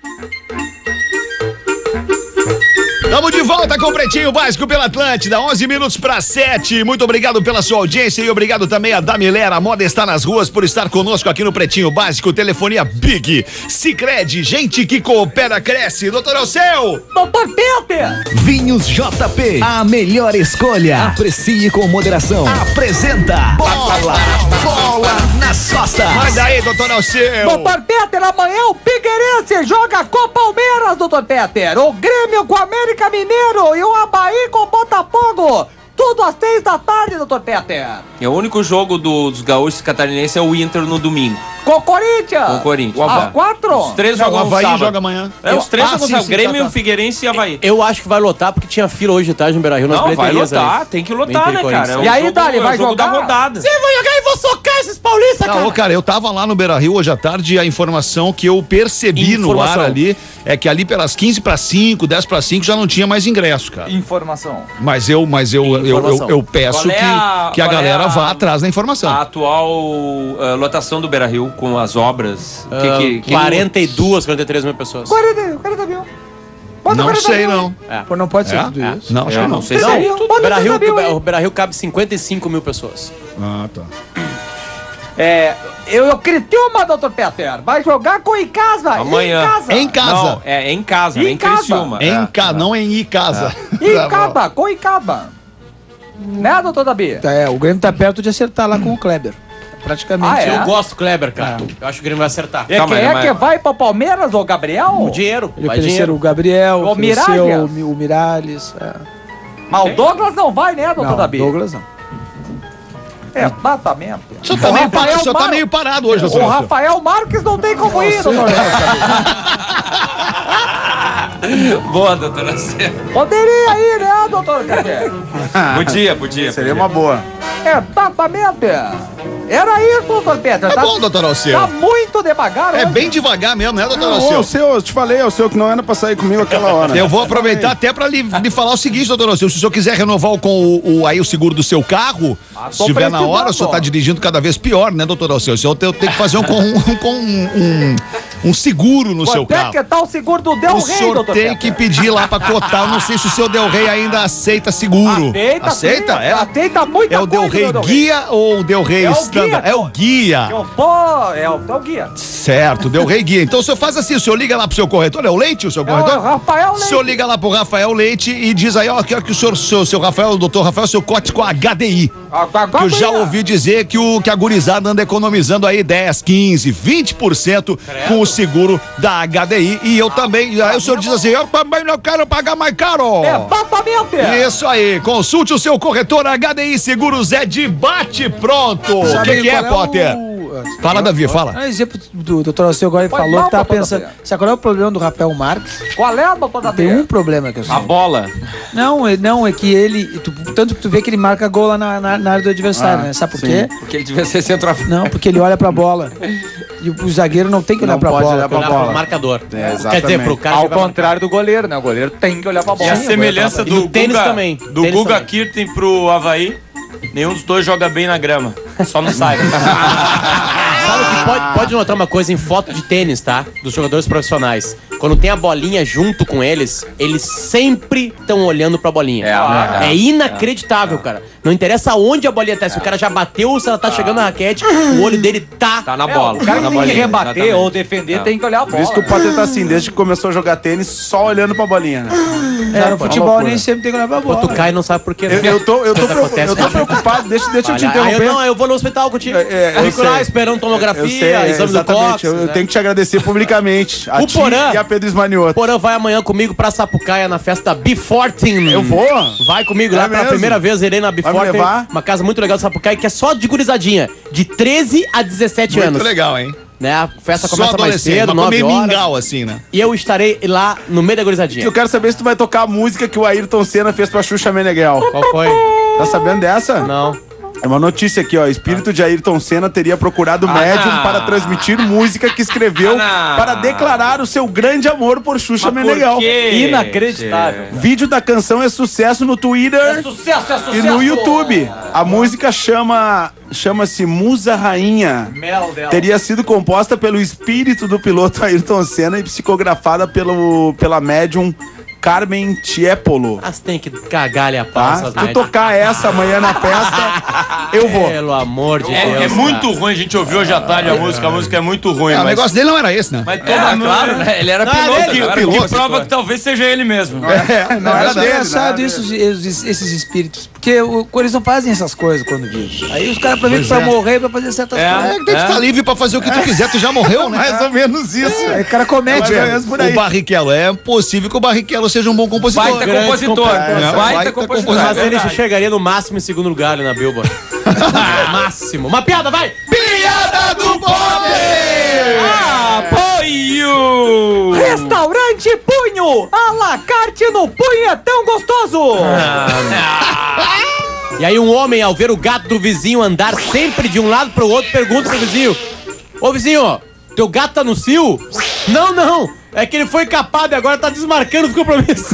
[SPEAKER 1] Estamos de volta com o Pretinho Básico pela Atlântida, onze minutos para sete. Muito obrigado pela sua audiência e obrigado também a Damiler. A moda está nas ruas por estar conosco aqui no Pretinho Básico. Telefonia Big, Sicredi, gente que coopera, cresce. Doutor Alceu.
[SPEAKER 7] Doutor Peter!
[SPEAKER 9] Vinhos J P, a melhor escolha. Aprecie com moderação. Apresenta Bola, Bola nas Costas.
[SPEAKER 1] Vai daí, doutor Alceu.
[SPEAKER 7] Doutor Peter, amanhã o Figueirense joga com o Palmeiras, doutor Peter. O Grêmio com o América Mineiro e o Avaí com o Botafogo. Tudo às seis da tarde, doutor Peter.
[SPEAKER 5] É o único jogo do- dos gaúchos catarinenses é o Inter no domingo.
[SPEAKER 7] Com o Corinthians.
[SPEAKER 5] Com o Corinthians.
[SPEAKER 7] Às
[SPEAKER 5] Tá.
[SPEAKER 7] quatro.
[SPEAKER 5] Os três
[SPEAKER 1] Não, o
[SPEAKER 5] jogam no
[SPEAKER 1] Avaí
[SPEAKER 5] sábado.
[SPEAKER 1] joga amanhã.
[SPEAKER 5] É, os três
[SPEAKER 1] Ah,
[SPEAKER 5] jogam
[SPEAKER 1] sim,
[SPEAKER 5] no
[SPEAKER 1] sim,
[SPEAKER 5] Grêmio,
[SPEAKER 1] tá, tá.
[SPEAKER 5] o Figueirense e Avaí.
[SPEAKER 2] Eu acho que vai lotar porque tinha fila hoje de tarde no Beira-Rio nas
[SPEAKER 5] Não, vai
[SPEAKER 2] bilheterias.
[SPEAKER 5] lotar,
[SPEAKER 2] ali.
[SPEAKER 5] tem que lotar,
[SPEAKER 2] Inter
[SPEAKER 5] né,
[SPEAKER 2] e Corinthians.
[SPEAKER 5] cara? É o
[SPEAKER 7] E aí,
[SPEAKER 5] jogo-
[SPEAKER 7] Dali,
[SPEAKER 5] é o
[SPEAKER 7] vai
[SPEAKER 5] jogo da
[SPEAKER 7] jogar?
[SPEAKER 5] rodada.
[SPEAKER 7] Sim, vou jogar e vou socar esses paulistas,
[SPEAKER 1] Não,
[SPEAKER 7] cara.
[SPEAKER 1] ô, cara, eu tava lá no Beira-Rio hoje à tarde e a informação que eu percebi no ar
[SPEAKER 2] Informação.
[SPEAKER 1] ali é que ali pelas quinze para cinco, dez para cinco já não tinha mais ingresso, cara.
[SPEAKER 7] Informação.
[SPEAKER 1] Mas eu, mas eu, eu, eu,
[SPEAKER 2] Informação.
[SPEAKER 1] eu peço
[SPEAKER 5] Qual é
[SPEAKER 1] que,
[SPEAKER 5] a-
[SPEAKER 1] que a
[SPEAKER 5] qual é
[SPEAKER 1] galera
[SPEAKER 5] a-
[SPEAKER 1] vá atrás da informação.
[SPEAKER 5] A atual eh, lotação do Beira-Rio com as obras.
[SPEAKER 2] Ah,
[SPEAKER 5] que, que, que
[SPEAKER 2] quarenta e duas, quarenta e três mil pessoas.
[SPEAKER 7] quarenta, quarenta mil. Bota
[SPEAKER 1] Não
[SPEAKER 7] quarenta
[SPEAKER 1] sei,
[SPEAKER 7] mil.
[SPEAKER 1] não.
[SPEAKER 6] Pô, não pode ser
[SPEAKER 1] É?
[SPEAKER 6] tudo
[SPEAKER 2] É.
[SPEAKER 6] isso.
[SPEAKER 1] Não, acho
[SPEAKER 5] Eu
[SPEAKER 1] que
[SPEAKER 5] não
[SPEAKER 1] não.
[SPEAKER 5] sei se
[SPEAKER 7] Não,
[SPEAKER 5] é.
[SPEAKER 7] bota
[SPEAKER 2] O Beira-Rio,
[SPEAKER 7] quarenta mil aí.
[SPEAKER 2] o Beira-Rio cabe cinquenta e cinco mil pessoas.
[SPEAKER 1] Ah, tá.
[SPEAKER 7] É, eu, eu Criciúma, doutor Peter. Vai jogar com em casa.
[SPEAKER 5] Amanhã.
[SPEAKER 7] Em casa.
[SPEAKER 1] Em casa.
[SPEAKER 5] Não, é em casa,
[SPEAKER 7] Em
[SPEAKER 5] em
[SPEAKER 7] casa.
[SPEAKER 5] Criciúma.
[SPEAKER 1] Em
[SPEAKER 5] É.
[SPEAKER 1] casa, não em I casa.
[SPEAKER 7] Icaba, com Icaba. Né, doutor Dabi?
[SPEAKER 6] É, o Grêmio tá perto de acertar lá com o Kleber. Praticamente.
[SPEAKER 7] Ah, é?
[SPEAKER 2] Eu gosto do Kleber, cara. Eu acho que o Grêmio vai acertar.
[SPEAKER 7] E
[SPEAKER 5] Calma
[SPEAKER 7] quem
[SPEAKER 5] aí,
[SPEAKER 7] é
[SPEAKER 5] mas-
[SPEAKER 7] que vai pra Palmeiras, ô Gabriel?
[SPEAKER 2] O dinheiro.
[SPEAKER 6] Ele
[SPEAKER 2] Vai
[SPEAKER 6] ofereceram
[SPEAKER 2] dinheiro.
[SPEAKER 6] o Gabriel,
[SPEAKER 7] O
[SPEAKER 6] ofereceu
[SPEAKER 7] Miralles.
[SPEAKER 6] o, Mi- o Miralles. É.
[SPEAKER 7] Mas o Douglas não vai, né, doutor
[SPEAKER 6] Não,
[SPEAKER 7] Dabi?
[SPEAKER 6] Douglas não.
[SPEAKER 7] Exatamente.
[SPEAKER 1] O senhor tá, meio,
[SPEAKER 7] Rafael
[SPEAKER 1] parado, o senhor tá
[SPEAKER 7] Mar-
[SPEAKER 1] meio parado hoje,
[SPEAKER 7] O
[SPEAKER 1] doutor.
[SPEAKER 7] Rafael Marques não tem como ir, doutor.
[SPEAKER 5] Boa, doutora Cê.
[SPEAKER 7] Poderia ir, né, doutor Café?
[SPEAKER 5] Podia, podia.
[SPEAKER 4] Seria uma boa.
[SPEAKER 7] Exatamente. Era isso, doutor Pedro.
[SPEAKER 1] Tá bom, doutor Alceu.
[SPEAKER 7] Tá muito devagar
[SPEAKER 1] É
[SPEAKER 7] hoje.
[SPEAKER 1] bem devagar mesmo, né, doutor
[SPEAKER 4] Não,
[SPEAKER 1] Alceu?
[SPEAKER 4] o seu, eu te falei, é o seu que não era pra sair comigo aquela hora.
[SPEAKER 1] Eu vou aproveitar até pra lhe, lhe falar o seguinte, doutor Alceu. Se o senhor quiser renovar o- com o, o- aí o seguro do seu carro,
[SPEAKER 7] Ah,
[SPEAKER 1] se
[SPEAKER 7] tô
[SPEAKER 1] estiver na
[SPEAKER 7] precisando.
[SPEAKER 1] hora, o senhor tá dirigindo cada vez pior, né, doutor Alceu? O senhor tem, tem que fazer um, com, um, com um, um, um seguro no seu
[SPEAKER 7] Quanto é
[SPEAKER 1] carro.
[SPEAKER 7] que tá o seguro do Del
[SPEAKER 1] O
[SPEAKER 7] Rey,
[SPEAKER 1] senhor
[SPEAKER 7] doutor
[SPEAKER 1] tem
[SPEAKER 7] Pedro?
[SPEAKER 1] que pedir lá pra cotar. Eu não sei se o seu Del Rey ainda aceita seguro.
[SPEAKER 7] Aceita,
[SPEAKER 1] Aceita?
[SPEAKER 7] sim.
[SPEAKER 1] É?
[SPEAKER 7] Aceita muita
[SPEAKER 1] É o Del
[SPEAKER 7] coisa,
[SPEAKER 1] Rey
[SPEAKER 7] meu Del Rey.
[SPEAKER 1] Guia ou o Del Rey
[SPEAKER 7] É o
[SPEAKER 1] Standard?
[SPEAKER 7] guia,
[SPEAKER 1] É o Guia.
[SPEAKER 7] Eu tô... É o Del Guia.
[SPEAKER 1] Certo, Del Rey Guia. Então o senhor faz assim, o senhor liga lá pro seu corretor. É o Leite o seu
[SPEAKER 7] É
[SPEAKER 1] corretor?
[SPEAKER 7] o Rafael
[SPEAKER 1] O senhor
[SPEAKER 7] Leite.
[SPEAKER 1] liga lá pro Rafael Leite e diz aí, ó, quero que o senhor, seu, seu Rafael, o doutor Rafael, seu cote com a H D I.
[SPEAKER 7] Agora-
[SPEAKER 1] Que eu já ouvi dizer que, o, que a gurizada anda economizando aí dez, quinze, vinte por cento com o seguro da H D I. E eu também, aí o senhor diz assim, eu também não quero pagar mais caro.
[SPEAKER 7] Exatamente.
[SPEAKER 1] Isso aí, consulte o seu corretor H D I Seguros, é de bate pronto. O
[SPEAKER 6] Sabe
[SPEAKER 1] que, que é,
[SPEAKER 6] qual
[SPEAKER 1] Potter?
[SPEAKER 6] o-
[SPEAKER 1] Fala, Davi, fala.
[SPEAKER 6] Um exemplo do doutor Alceu agora ele
[SPEAKER 7] Foi
[SPEAKER 6] falou
[SPEAKER 7] mal,
[SPEAKER 6] que tava
[SPEAKER 7] doutor
[SPEAKER 6] pensando.
[SPEAKER 7] Alceu.
[SPEAKER 6] Sabe qual é o problema do Rafael Marques?
[SPEAKER 7] Qual é, doutor Dabi?
[SPEAKER 6] Tem um problema que eu sei.
[SPEAKER 5] A bola.
[SPEAKER 6] Não, é- não, é que ele. tu- tanto que tu vê que ele marca gol lá na, na- na área do adversário, né? Sabe por quê?
[SPEAKER 5] Porque ele devia ser centroavante.
[SPEAKER 6] Não, porque ele olha pra bola. E o, o zagueiro não tem que olhar
[SPEAKER 4] Não
[SPEAKER 6] pra
[SPEAKER 4] pode
[SPEAKER 6] bola.
[SPEAKER 4] olhar pra
[SPEAKER 2] Olhar
[SPEAKER 4] bola.
[SPEAKER 2] pro marcador.
[SPEAKER 4] É,
[SPEAKER 2] Quer
[SPEAKER 4] exatamente.
[SPEAKER 2] dizer, pro cara
[SPEAKER 7] Ao
[SPEAKER 2] que vai
[SPEAKER 7] contrário do goleiro, né? O goleiro tem que olhar pra
[SPEAKER 5] E
[SPEAKER 7] bola.
[SPEAKER 5] a semelhança
[SPEAKER 2] E
[SPEAKER 5] do
[SPEAKER 2] no tênis
[SPEAKER 5] Guga,
[SPEAKER 2] também.
[SPEAKER 5] do
[SPEAKER 2] Tênis
[SPEAKER 5] Guga
[SPEAKER 2] também.
[SPEAKER 5] Kirten pro Avaí, nenhum dos dois joga bem na grama. Só não sai.
[SPEAKER 2] Sabe que pode, pode notar uma coisa em foto de tênis, tá? Dos jogadores profissionais. Quando tem a bolinha junto com eles, eles sempre estão olhando pra bolinha.
[SPEAKER 5] É,
[SPEAKER 2] É, inacreditável, cara. Não interessa onde a bolinha tá. Se o cara já bateu, se ela tá chegando na raquete, o olho dele tá.
[SPEAKER 5] Tá na
[SPEAKER 7] É,
[SPEAKER 5] bola.
[SPEAKER 7] o cara
[SPEAKER 5] tá
[SPEAKER 7] que
[SPEAKER 5] na
[SPEAKER 7] tem que
[SPEAKER 5] bolinha,
[SPEAKER 7] rebater
[SPEAKER 5] exatamente.
[SPEAKER 7] ou defender tem que olhar a bola.
[SPEAKER 4] Por isso que o Potter tá assim, desde que começou a jogar tênis, só olhando pra bolinha, né?
[SPEAKER 6] É, no
[SPEAKER 4] pô,
[SPEAKER 6] futebol
[SPEAKER 4] loucura.
[SPEAKER 6] nem sempre tem que olhar pra bola.
[SPEAKER 2] Tu cai e não sabe por quê.
[SPEAKER 4] Eu, eu tô, eu tô,
[SPEAKER 2] Isso
[SPEAKER 4] preocup-
[SPEAKER 2] acontece
[SPEAKER 4] eu tô
[SPEAKER 2] também.
[SPEAKER 4] preocupado, deixa, deixa eu te
[SPEAKER 2] Olha, aí
[SPEAKER 4] interromper.
[SPEAKER 2] eu, não, eu vou no hospital contigo.
[SPEAKER 4] É, é,
[SPEAKER 2] vou
[SPEAKER 4] eu
[SPEAKER 2] ficar lá
[SPEAKER 4] sei.
[SPEAKER 2] esperando tomografia,
[SPEAKER 4] Eu sei, é,
[SPEAKER 2] exame do
[SPEAKER 4] exatamente.
[SPEAKER 2] cóccix.
[SPEAKER 4] Eu, eu
[SPEAKER 2] né?
[SPEAKER 4] tenho que te agradecer publicamente. A
[SPEAKER 2] O
[SPEAKER 4] ti
[SPEAKER 2] Porã.
[SPEAKER 4] e a Pedro Esmanioto.
[SPEAKER 2] Porã vai amanhã comigo pra Sapucaia na festa B quatorze.
[SPEAKER 4] Eu vou?
[SPEAKER 2] Vai comigo
[SPEAKER 4] É
[SPEAKER 2] lá pela
[SPEAKER 4] mesmo?
[SPEAKER 2] primeira vez, irei na B
[SPEAKER 4] Vai me
[SPEAKER 2] quatorze.
[SPEAKER 4] levar?
[SPEAKER 2] Uma casa muito legal de Sapucaia que é só de gurizadinha, de treze a dezessete
[SPEAKER 1] Muito
[SPEAKER 2] anos.
[SPEAKER 1] legal, hein?
[SPEAKER 2] né? A festa
[SPEAKER 1] Só
[SPEAKER 2] começa mais
[SPEAKER 1] adolescente,
[SPEAKER 2] cedo,
[SPEAKER 1] mas
[SPEAKER 2] nove
[SPEAKER 1] meio
[SPEAKER 2] horas.
[SPEAKER 1] mingau assim, né?
[SPEAKER 2] E eu estarei lá no meio da gurizadinha.
[SPEAKER 4] Eu quero saber se tu vai tocar a música que o Ayrton Senna fez pra Xuxa Meneghel.
[SPEAKER 2] Qual foi?
[SPEAKER 4] Tá sabendo dessa?
[SPEAKER 2] Não.
[SPEAKER 4] É uma notícia aqui, ó. Espírito de Ayrton Senna teria procurado
[SPEAKER 3] Ah,
[SPEAKER 4] médium
[SPEAKER 3] não.
[SPEAKER 4] para transmitir música que escreveu
[SPEAKER 3] Ah, não.
[SPEAKER 4] para declarar o seu grande amor por Xuxa
[SPEAKER 3] Mas
[SPEAKER 4] Meneghel.
[SPEAKER 3] por quê?
[SPEAKER 2] Inacreditável.
[SPEAKER 4] Vídeo da canção é sucesso no Twitter
[SPEAKER 2] Sucesso, é sucesso!
[SPEAKER 4] e no YouTube. A música chama chama-se Musa Rainha.
[SPEAKER 2] Mel dela.
[SPEAKER 4] Teria sido composta pelo espírito do piloto Ayrton Senna e psicografada pelo, pela médium Carmen Tiepolo.
[SPEAKER 2] Mas tem que cagar-lhe a pau
[SPEAKER 4] Tá?
[SPEAKER 2] essas
[SPEAKER 4] Se tu
[SPEAKER 2] médias.
[SPEAKER 4] tocar essa amanhã na festa, eu vou.
[SPEAKER 2] Pelo amor de Deus.
[SPEAKER 3] É, é
[SPEAKER 2] cara.
[SPEAKER 3] muito ruim, a gente ouviu hoje à tarde a música, a música é muito ruim.
[SPEAKER 1] É, o
[SPEAKER 3] mas,
[SPEAKER 1] negócio dele não era esse, né?
[SPEAKER 3] mas todo
[SPEAKER 5] É,
[SPEAKER 3] mundo-
[SPEAKER 5] claro, né? Ele era
[SPEAKER 2] Não,
[SPEAKER 5] piloto.
[SPEAKER 2] era
[SPEAKER 3] Que,
[SPEAKER 2] ele,
[SPEAKER 5] era
[SPEAKER 3] que
[SPEAKER 1] piloto.
[SPEAKER 3] prova que talvez seja ele mesmo.
[SPEAKER 4] É, não
[SPEAKER 6] Eu
[SPEAKER 4] era
[SPEAKER 6] acho
[SPEAKER 4] dele,
[SPEAKER 6] engraçado
[SPEAKER 4] né?
[SPEAKER 6] isso, esses, esses espíritos. Porque o, eles não fazem essas coisas quando vivem. Aí os caras aproveitam
[SPEAKER 1] Pois
[SPEAKER 6] pra
[SPEAKER 1] é.
[SPEAKER 6] morrer pra fazer certas
[SPEAKER 3] É.
[SPEAKER 6] coisas.
[SPEAKER 1] É, que daí tu tá livre pra fazer o que tu quiser, tu já morreu, né?
[SPEAKER 4] Mais ou menos isso.
[SPEAKER 6] Aí o cara comete.
[SPEAKER 4] Mais ou menos por aí.
[SPEAKER 1] O Barrichello, é possível que o Barrichello seja um bom compositor.
[SPEAKER 5] Baita
[SPEAKER 2] grande
[SPEAKER 5] compositor.
[SPEAKER 2] compositor.
[SPEAKER 5] Baita,
[SPEAKER 1] Baita
[SPEAKER 5] compositor.
[SPEAKER 1] compositor.
[SPEAKER 2] Mas
[SPEAKER 5] é
[SPEAKER 2] ele
[SPEAKER 5] verdade.
[SPEAKER 2] chegaria no máximo em segundo lugar ali na Billboard. Máximo. Uma piada, vai!
[SPEAKER 1] Piada do poder!
[SPEAKER 3] Apoio!
[SPEAKER 7] Restaurante Punho! A la carte no punho é tão gostoso!
[SPEAKER 2] E aí um homem, ao ver o gato do vizinho andar sempre de um lado pro outro, pergunta pro vizinho: Ô vizinho, teu gato tá no cio? Não, não, é que ele foi capado e agora tá desmarcando os compromissos.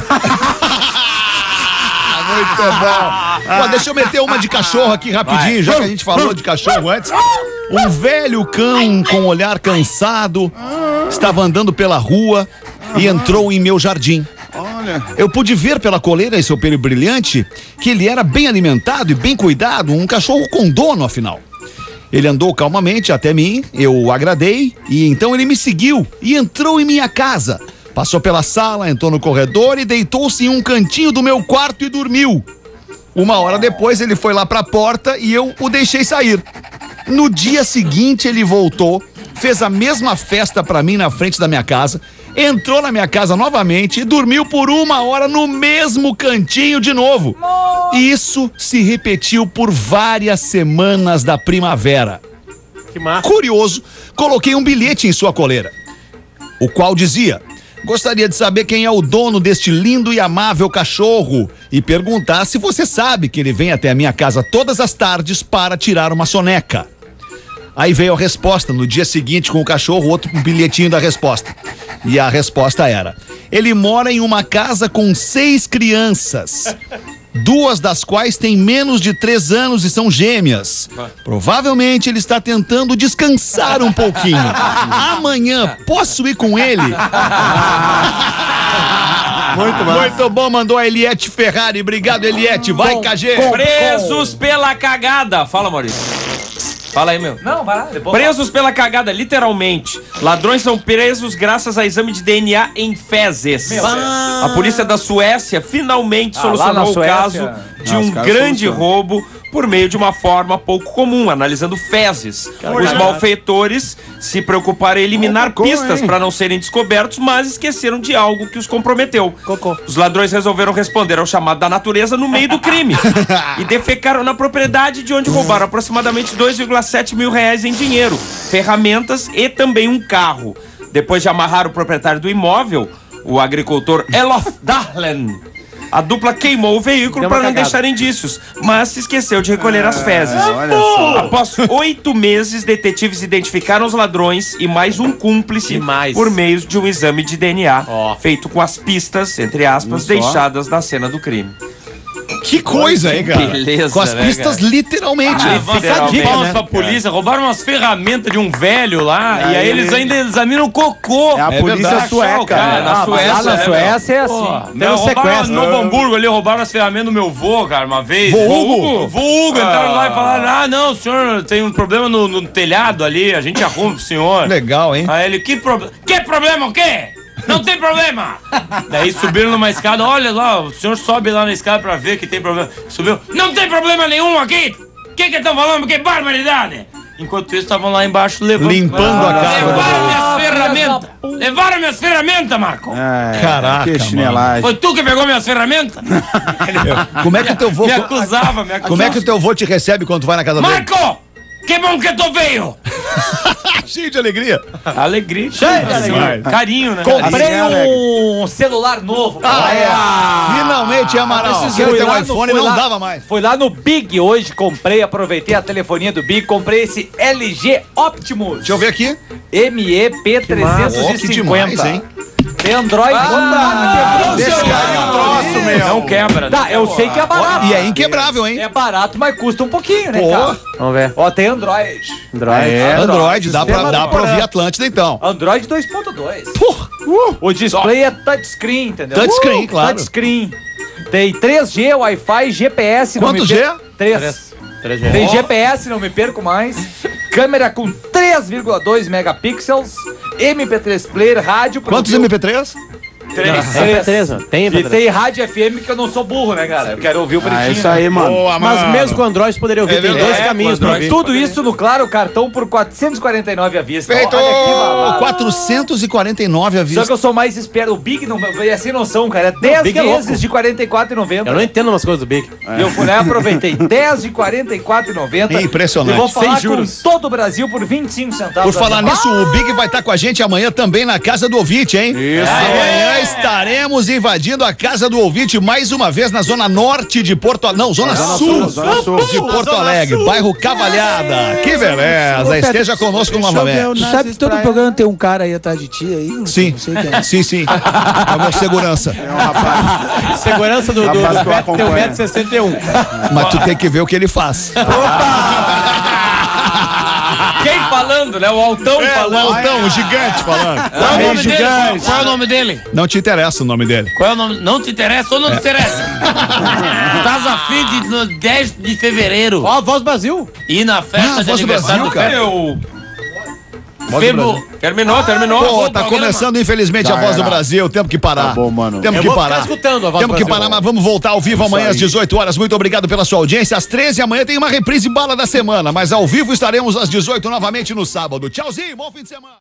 [SPEAKER 1] Muito bom. Pô, deixa eu meter uma de cachorro aqui rapidinho, já que a gente falou de cachorro antes. Um velho cão com olhar cansado estava andando pela rua e entrou em meu jardim.
[SPEAKER 4] Olha.
[SPEAKER 1] Eu pude ver pela coleira e seu pelo brilhante que ele era bem alimentado e bem cuidado, um cachorro com dono, afinal. Ele andou calmamente até mim, eu o agradei e então ele me seguiu e entrou em minha casa. Passou pela sala, entrou no corredor e deitou-se em um cantinho do meu quarto e dormiu. Uma hora depois ele foi lá pra porta e eu o deixei sair. No dia seguinte ele voltou, fez a mesma festa pra mim na frente da minha casa, entrou na minha casa novamente e dormiu por uma hora no mesmo cantinho de novo. Isso se repetiu por várias semanas da primavera.
[SPEAKER 2] Que massa.
[SPEAKER 1] Curioso, coloquei um bilhete em sua coleira, o qual dizia: gostaria de saber quem é o dono deste lindo e amável cachorro e perguntar se você sabe que ele vem até a minha casa todas as tardes para tirar uma soneca. Aí veio a resposta no dia seguinte com o cachorro, outro bilhetinho da resposta. E a resposta era: ele mora em uma casa com seis crianças, duas das quais têm menos de três anos e são gêmeas. Provavelmente ele está tentando descansar um pouquinho. Amanhã posso ir com ele?
[SPEAKER 2] Muito massa.
[SPEAKER 1] Muito bom, mandou a Eliette Ferrari. Obrigado, Eliette. Vai, K G.
[SPEAKER 5] Presos pela cagada. Fala, Maurício. Fala aí, meu.
[SPEAKER 7] Não, vai lá, depois.
[SPEAKER 5] Presos pela cagada, literalmente. Ladrões são presos graças a exame de D N A em fezes. A polícia da Suécia finalmente
[SPEAKER 7] Ah, lá na
[SPEAKER 5] solucionou o
[SPEAKER 7] Suécia.
[SPEAKER 5] caso de
[SPEAKER 4] Ah, os
[SPEAKER 5] um
[SPEAKER 4] caras
[SPEAKER 5] grande
[SPEAKER 4] solucionam.
[SPEAKER 5] roubo por meio de uma forma pouco comum, analisando fezes. Os malfeitores se preocuparam em eliminar
[SPEAKER 4] Cocô,
[SPEAKER 5] pistas
[SPEAKER 4] hein?
[SPEAKER 5] para não serem descobertos, mas esqueceram de algo que os comprometeu.
[SPEAKER 2] Cocô.
[SPEAKER 5] Os ladrões resolveram responder ao chamado da natureza no meio do crime e defecaram na propriedade de onde roubaram aproximadamente dois vírgula sete mil reais em dinheiro, ferramentas e também um carro. Depois de amarrar o proprietário do imóvel, o agricultor Elof Dahlen, a dupla queimou o veículo
[SPEAKER 2] Deu uma
[SPEAKER 5] para não
[SPEAKER 2] cagada.
[SPEAKER 5] deixar indícios, mas se esqueceu de recolher as fezes.
[SPEAKER 4] olha só.
[SPEAKER 5] Após oito meses, detetives identificaram os ladrões e mais um cúmplice
[SPEAKER 2] E mais.
[SPEAKER 5] por meio de um exame de D N A
[SPEAKER 2] Ó.
[SPEAKER 5] feito com as pistas, entre aspas,
[SPEAKER 4] Só.
[SPEAKER 5] deixadas na cena do crime.
[SPEAKER 1] Que coisa, hein, cara?
[SPEAKER 5] beleza,
[SPEAKER 1] Com as
[SPEAKER 5] né,
[SPEAKER 1] pistas
[SPEAKER 5] cara?
[SPEAKER 1] literalmente.
[SPEAKER 5] Ah,
[SPEAKER 1] Fica a
[SPEAKER 5] fica
[SPEAKER 1] dica,
[SPEAKER 5] palmas
[SPEAKER 1] né?
[SPEAKER 5] pra polícia, roubaram umas ferramentas de um velho lá, e aí
[SPEAKER 4] Aí
[SPEAKER 5] eles
[SPEAKER 4] ele-
[SPEAKER 5] ainda examinam o cocô.
[SPEAKER 4] É a
[SPEAKER 1] É
[SPEAKER 4] polícia
[SPEAKER 1] verdade.
[SPEAKER 4] sueca.
[SPEAKER 5] Cara,
[SPEAKER 4] né?
[SPEAKER 5] na
[SPEAKER 2] Ah, mas
[SPEAKER 5] Suécia,
[SPEAKER 2] lá na
[SPEAKER 5] né,
[SPEAKER 2] Suécia é
[SPEAKER 5] Pô,
[SPEAKER 2] assim. Tem
[SPEAKER 5] não,
[SPEAKER 2] um
[SPEAKER 5] roubaram
[SPEAKER 2] sequestro.
[SPEAKER 5] no Novo Hamburgo ali, roubaram as ferramentas do meu vô, cara, uma vez.
[SPEAKER 1] Vô
[SPEAKER 5] Vô
[SPEAKER 1] Hugo?
[SPEAKER 5] Vô Hugo, entraram lá e falaram: ah, não, o senhor tem um problema no, no telhado ali, a gente arruma pro senhor.
[SPEAKER 1] Legal, hein?
[SPEAKER 5] Aí ele, que problema? Que problema o quê? Não tem problema! Daí subiram numa escada, olha lá, o senhor sobe lá na escada pra ver que tem problema. Subiu, não tem problema nenhum aqui! O que que estão falando? Que barbaridade! Enquanto isso, estavam lá embaixo levando...
[SPEAKER 1] Limpando a casa.
[SPEAKER 5] Levaram minhas
[SPEAKER 7] Ah,
[SPEAKER 5] ferramentas! Levaram minhas ferramentas, Marco!
[SPEAKER 4] É,
[SPEAKER 1] Caraca,
[SPEAKER 4] que chinelagem.
[SPEAKER 5] Foi tu que pegou minhas ferramentas?
[SPEAKER 1] Como é que o teu vô...
[SPEAKER 5] Me acusava, me acusava.
[SPEAKER 1] Como é que o teu vô te recebe quando tu vai na casa dele?
[SPEAKER 5] Marco! Que bom que tu veio!
[SPEAKER 1] Cheio de alegria.
[SPEAKER 3] Alegria.
[SPEAKER 7] Cheio de alegria.
[SPEAKER 3] Carinho, né?
[SPEAKER 7] Comprei um celular novo.
[SPEAKER 1] Ah, é.
[SPEAKER 7] Ah,
[SPEAKER 1] Finalmente, Amaral.
[SPEAKER 7] Precisei.
[SPEAKER 1] Quero ter
[SPEAKER 7] Fui
[SPEAKER 1] um
[SPEAKER 7] lá no-
[SPEAKER 1] iPhone,
[SPEAKER 7] fui
[SPEAKER 1] não
[SPEAKER 7] lá-
[SPEAKER 1] dava mais.
[SPEAKER 7] Fui lá no Big hoje, comprei, aproveitei a telefonia do Big, comprei esse L G Optimus
[SPEAKER 1] Deixa eu ver aqui.
[SPEAKER 7] M E P trezentos
[SPEAKER 1] Oh,
[SPEAKER 7] e
[SPEAKER 1] que demais,
[SPEAKER 7] cinquenta.
[SPEAKER 1] hein?
[SPEAKER 7] Tem Android.
[SPEAKER 4] Ah, deixa cair o troço, meu.
[SPEAKER 3] Não quebra.
[SPEAKER 7] Tá, eu sei que é barato.
[SPEAKER 1] E é inquebrável, hein?
[SPEAKER 7] É barato, mas custa um pouquinho, né,
[SPEAKER 1] Pô.
[SPEAKER 7] cara?
[SPEAKER 2] Vamos ver.
[SPEAKER 7] Ó, tem Android.
[SPEAKER 2] Android.
[SPEAKER 1] É, Android, dá pra,
[SPEAKER 7] sistema
[SPEAKER 1] dá
[SPEAKER 7] do
[SPEAKER 1] pra ouvir
[SPEAKER 7] Porã.
[SPEAKER 1] Atlântida, então.
[SPEAKER 7] Android dois ponto dois. O display é touchscreen, entendeu?
[SPEAKER 1] Touchscreen,
[SPEAKER 7] Uh,
[SPEAKER 1] claro.
[SPEAKER 7] Touchscreen. Tem três G, Wi-Fi, G P S.
[SPEAKER 1] Quanto
[SPEAKER 7] não me
[SPEAKER 1] G?
[SPEAKER 7] per- três. Tem G P S, não me perco mais. Câmera com três vírgula dois megapixels. M P três player, rádio.
[SPEAKER 1] Quantos
[SPEAKER 7] produziu-
[SPEAKER 1] M P três?
[SPEAKER 7] Três.
[SPEAKER 2] É M P três, mano. Tem
[SPEAKER 7] E
[SPEAKER 2] M P três.
[SPEAKER 7] tem rádio F M, que eu não sou burro, né, cara? Eu quero ouvir o pretinho.
[SPEAKER 4] Ah, isso aí, mano.
[SPEAKER 1] Boa,
[SPEAKER 2] Mas
[SPEAKER 1] mano.
[SPEAKER 2] mesmo com o Android você poderia ouvir.
[SPEAKER 1] É
[SPEAKER 2] tem
[SPEAKER 1] verdade.
[SPEAKER 2] dois
[SPEAKER 1] É,
[SPEAKER 2] caminhos
[SPEAKER 1] com
[SPEAKER 2] pra
[SPEAKER 1] Android.
[SPEAKER 2] ouvir.
[SPEAKER 7] Tudo isso no Claro Cartão por quatrocentos e quarenta e nove à vista.
[SPEAKER 1] Feito!
[SPEAKER 7] Olha que babado.
[SPEAKER 1] quatrocentos e quarenta e nove à
[SPEAKER 7] Só que
[SPEAKER 1] vista.
[SPEAKER 7] eu sou mais esperto. O Big não é sem noção, cara. É dez
[SPEAKER 2] Big é louco.
[SPEAKER 7] vezes de quarenta e quatro reais e noventa.
[SPEAKER 2] Eu não entendo umas coisas do Big.
[SPEAKER 7] E eu fui lá e aproveitei. dez de quarenta e quatro reais e noventa.
[SPEAKER 1] É impressionante.
[SPEAKER 7] E vou falar
[SPEAKER 2] Sem juros.
[SPEAKER 7] com todo o Brasil por vinte e cinco centavos.
[SPEAKER 1] Por falar
[SPEAKER 7] Ah!
[SPEAKER 1] nisso, o Big vai estar com a gente amanhã também na Casa do Ouvinte, hein? Isso. Amanhã estaremos invadindo a Casa do Ouvinte mais uma vez na zona norte de Porto Alegre. Não, zona,
[SPEAKER 4] Zona
[SPEAKER 1] sul,
[SPEAKER 4] Sul, Zona Sul.
[SPEAKER 1] de Porto Alegre, bairro Cavalhada. Que beleza. Esteja conosco novamente.
[SPEAKER 6] Tu sabe que todo programa tem um cara aí atrás de ti aí? Não
[SPEAKER 1] Sim,
[SPEAKER 6] Não sei quem é.
[SPEAKER 1] sim, sim. É o meu segurança.
[SPEAKER 4] É um rapaz.
[SPEAKER 2] Segurança do, do, do
[SPEAKER 4] Rapaz que eu
[SPEAKER 2] Beto tem um
[SPEAKER 4] acompanho.
[SPEAKER 2] metro e sessenta e um.
[SPEAKER 1] Mas tu tem que ver o que ele faz.
[SPEAKER 3] Quem falando, né? O Altão
[SPEAKER 1] É, o
[SPEAKER 3] falando.
[SPEAKER 1] Altão, o gigante falando.
[SPEAKER 3] Qual é o nome dele? Qual, qual é o nome dele?
[SPEAKER 1] Não te interessa o nome dele.
[SPEAKER 3] Qual é o nome? Não te interessa ou não te interessa? Estás afim de no dez de fevereiro
[SPEAKER 2] Ó, a Voz Brasil.
[SPEAKER 3] ir na festa
[SPEAKER 1] Ah,
[SPEAKER 3] de
[SPEAKER 1] Voz do
[SPEAKER 3] aniversário
[SPEAKER 1] Brasil,
[SPEAKER 3] do
[SPEAKER 1] cara.
[SPEAKER 3] Febo. Febo. Terminou, terminou.
[SPEAKER 1] Pô,
[SPEAKER 3] Acabou o
[SPEAKER 1] tá
[SPEAKER 3] programa.
[SPEAKER 1] começando, infelizmente,
[SPEAKER 4] Já
[SPEAKER 1] a voz do
[SPEAKER 4] era.
[SPEAKER 1] Brasil. Temos que parar.
[SPEAKER 4] Tá bom, mano.
[SPEAKER 1] Temos
[SPEAKER 2] Eu
[SPEAKER 1] que
[SPEAKER 2] vou ficar
[SPEAKER 1] parar.
[SPEAKER 2] escutando a Voz
[SPEAKER 1] Temos
[SPEAKER 2] do
[SPEAKER 1] que
[SPEAKER 2] Brasil.
[SPEAKER 1] parar, mas vamos voltar ao vivo amanhã às dezoito horas. Muito obrigado pela sua audiência. Às treze amanhã tem uma reprise bala da semana, mas ao vivo estaremos às dezoito novamente no sábado. Tchauzinho, bom fim de semana.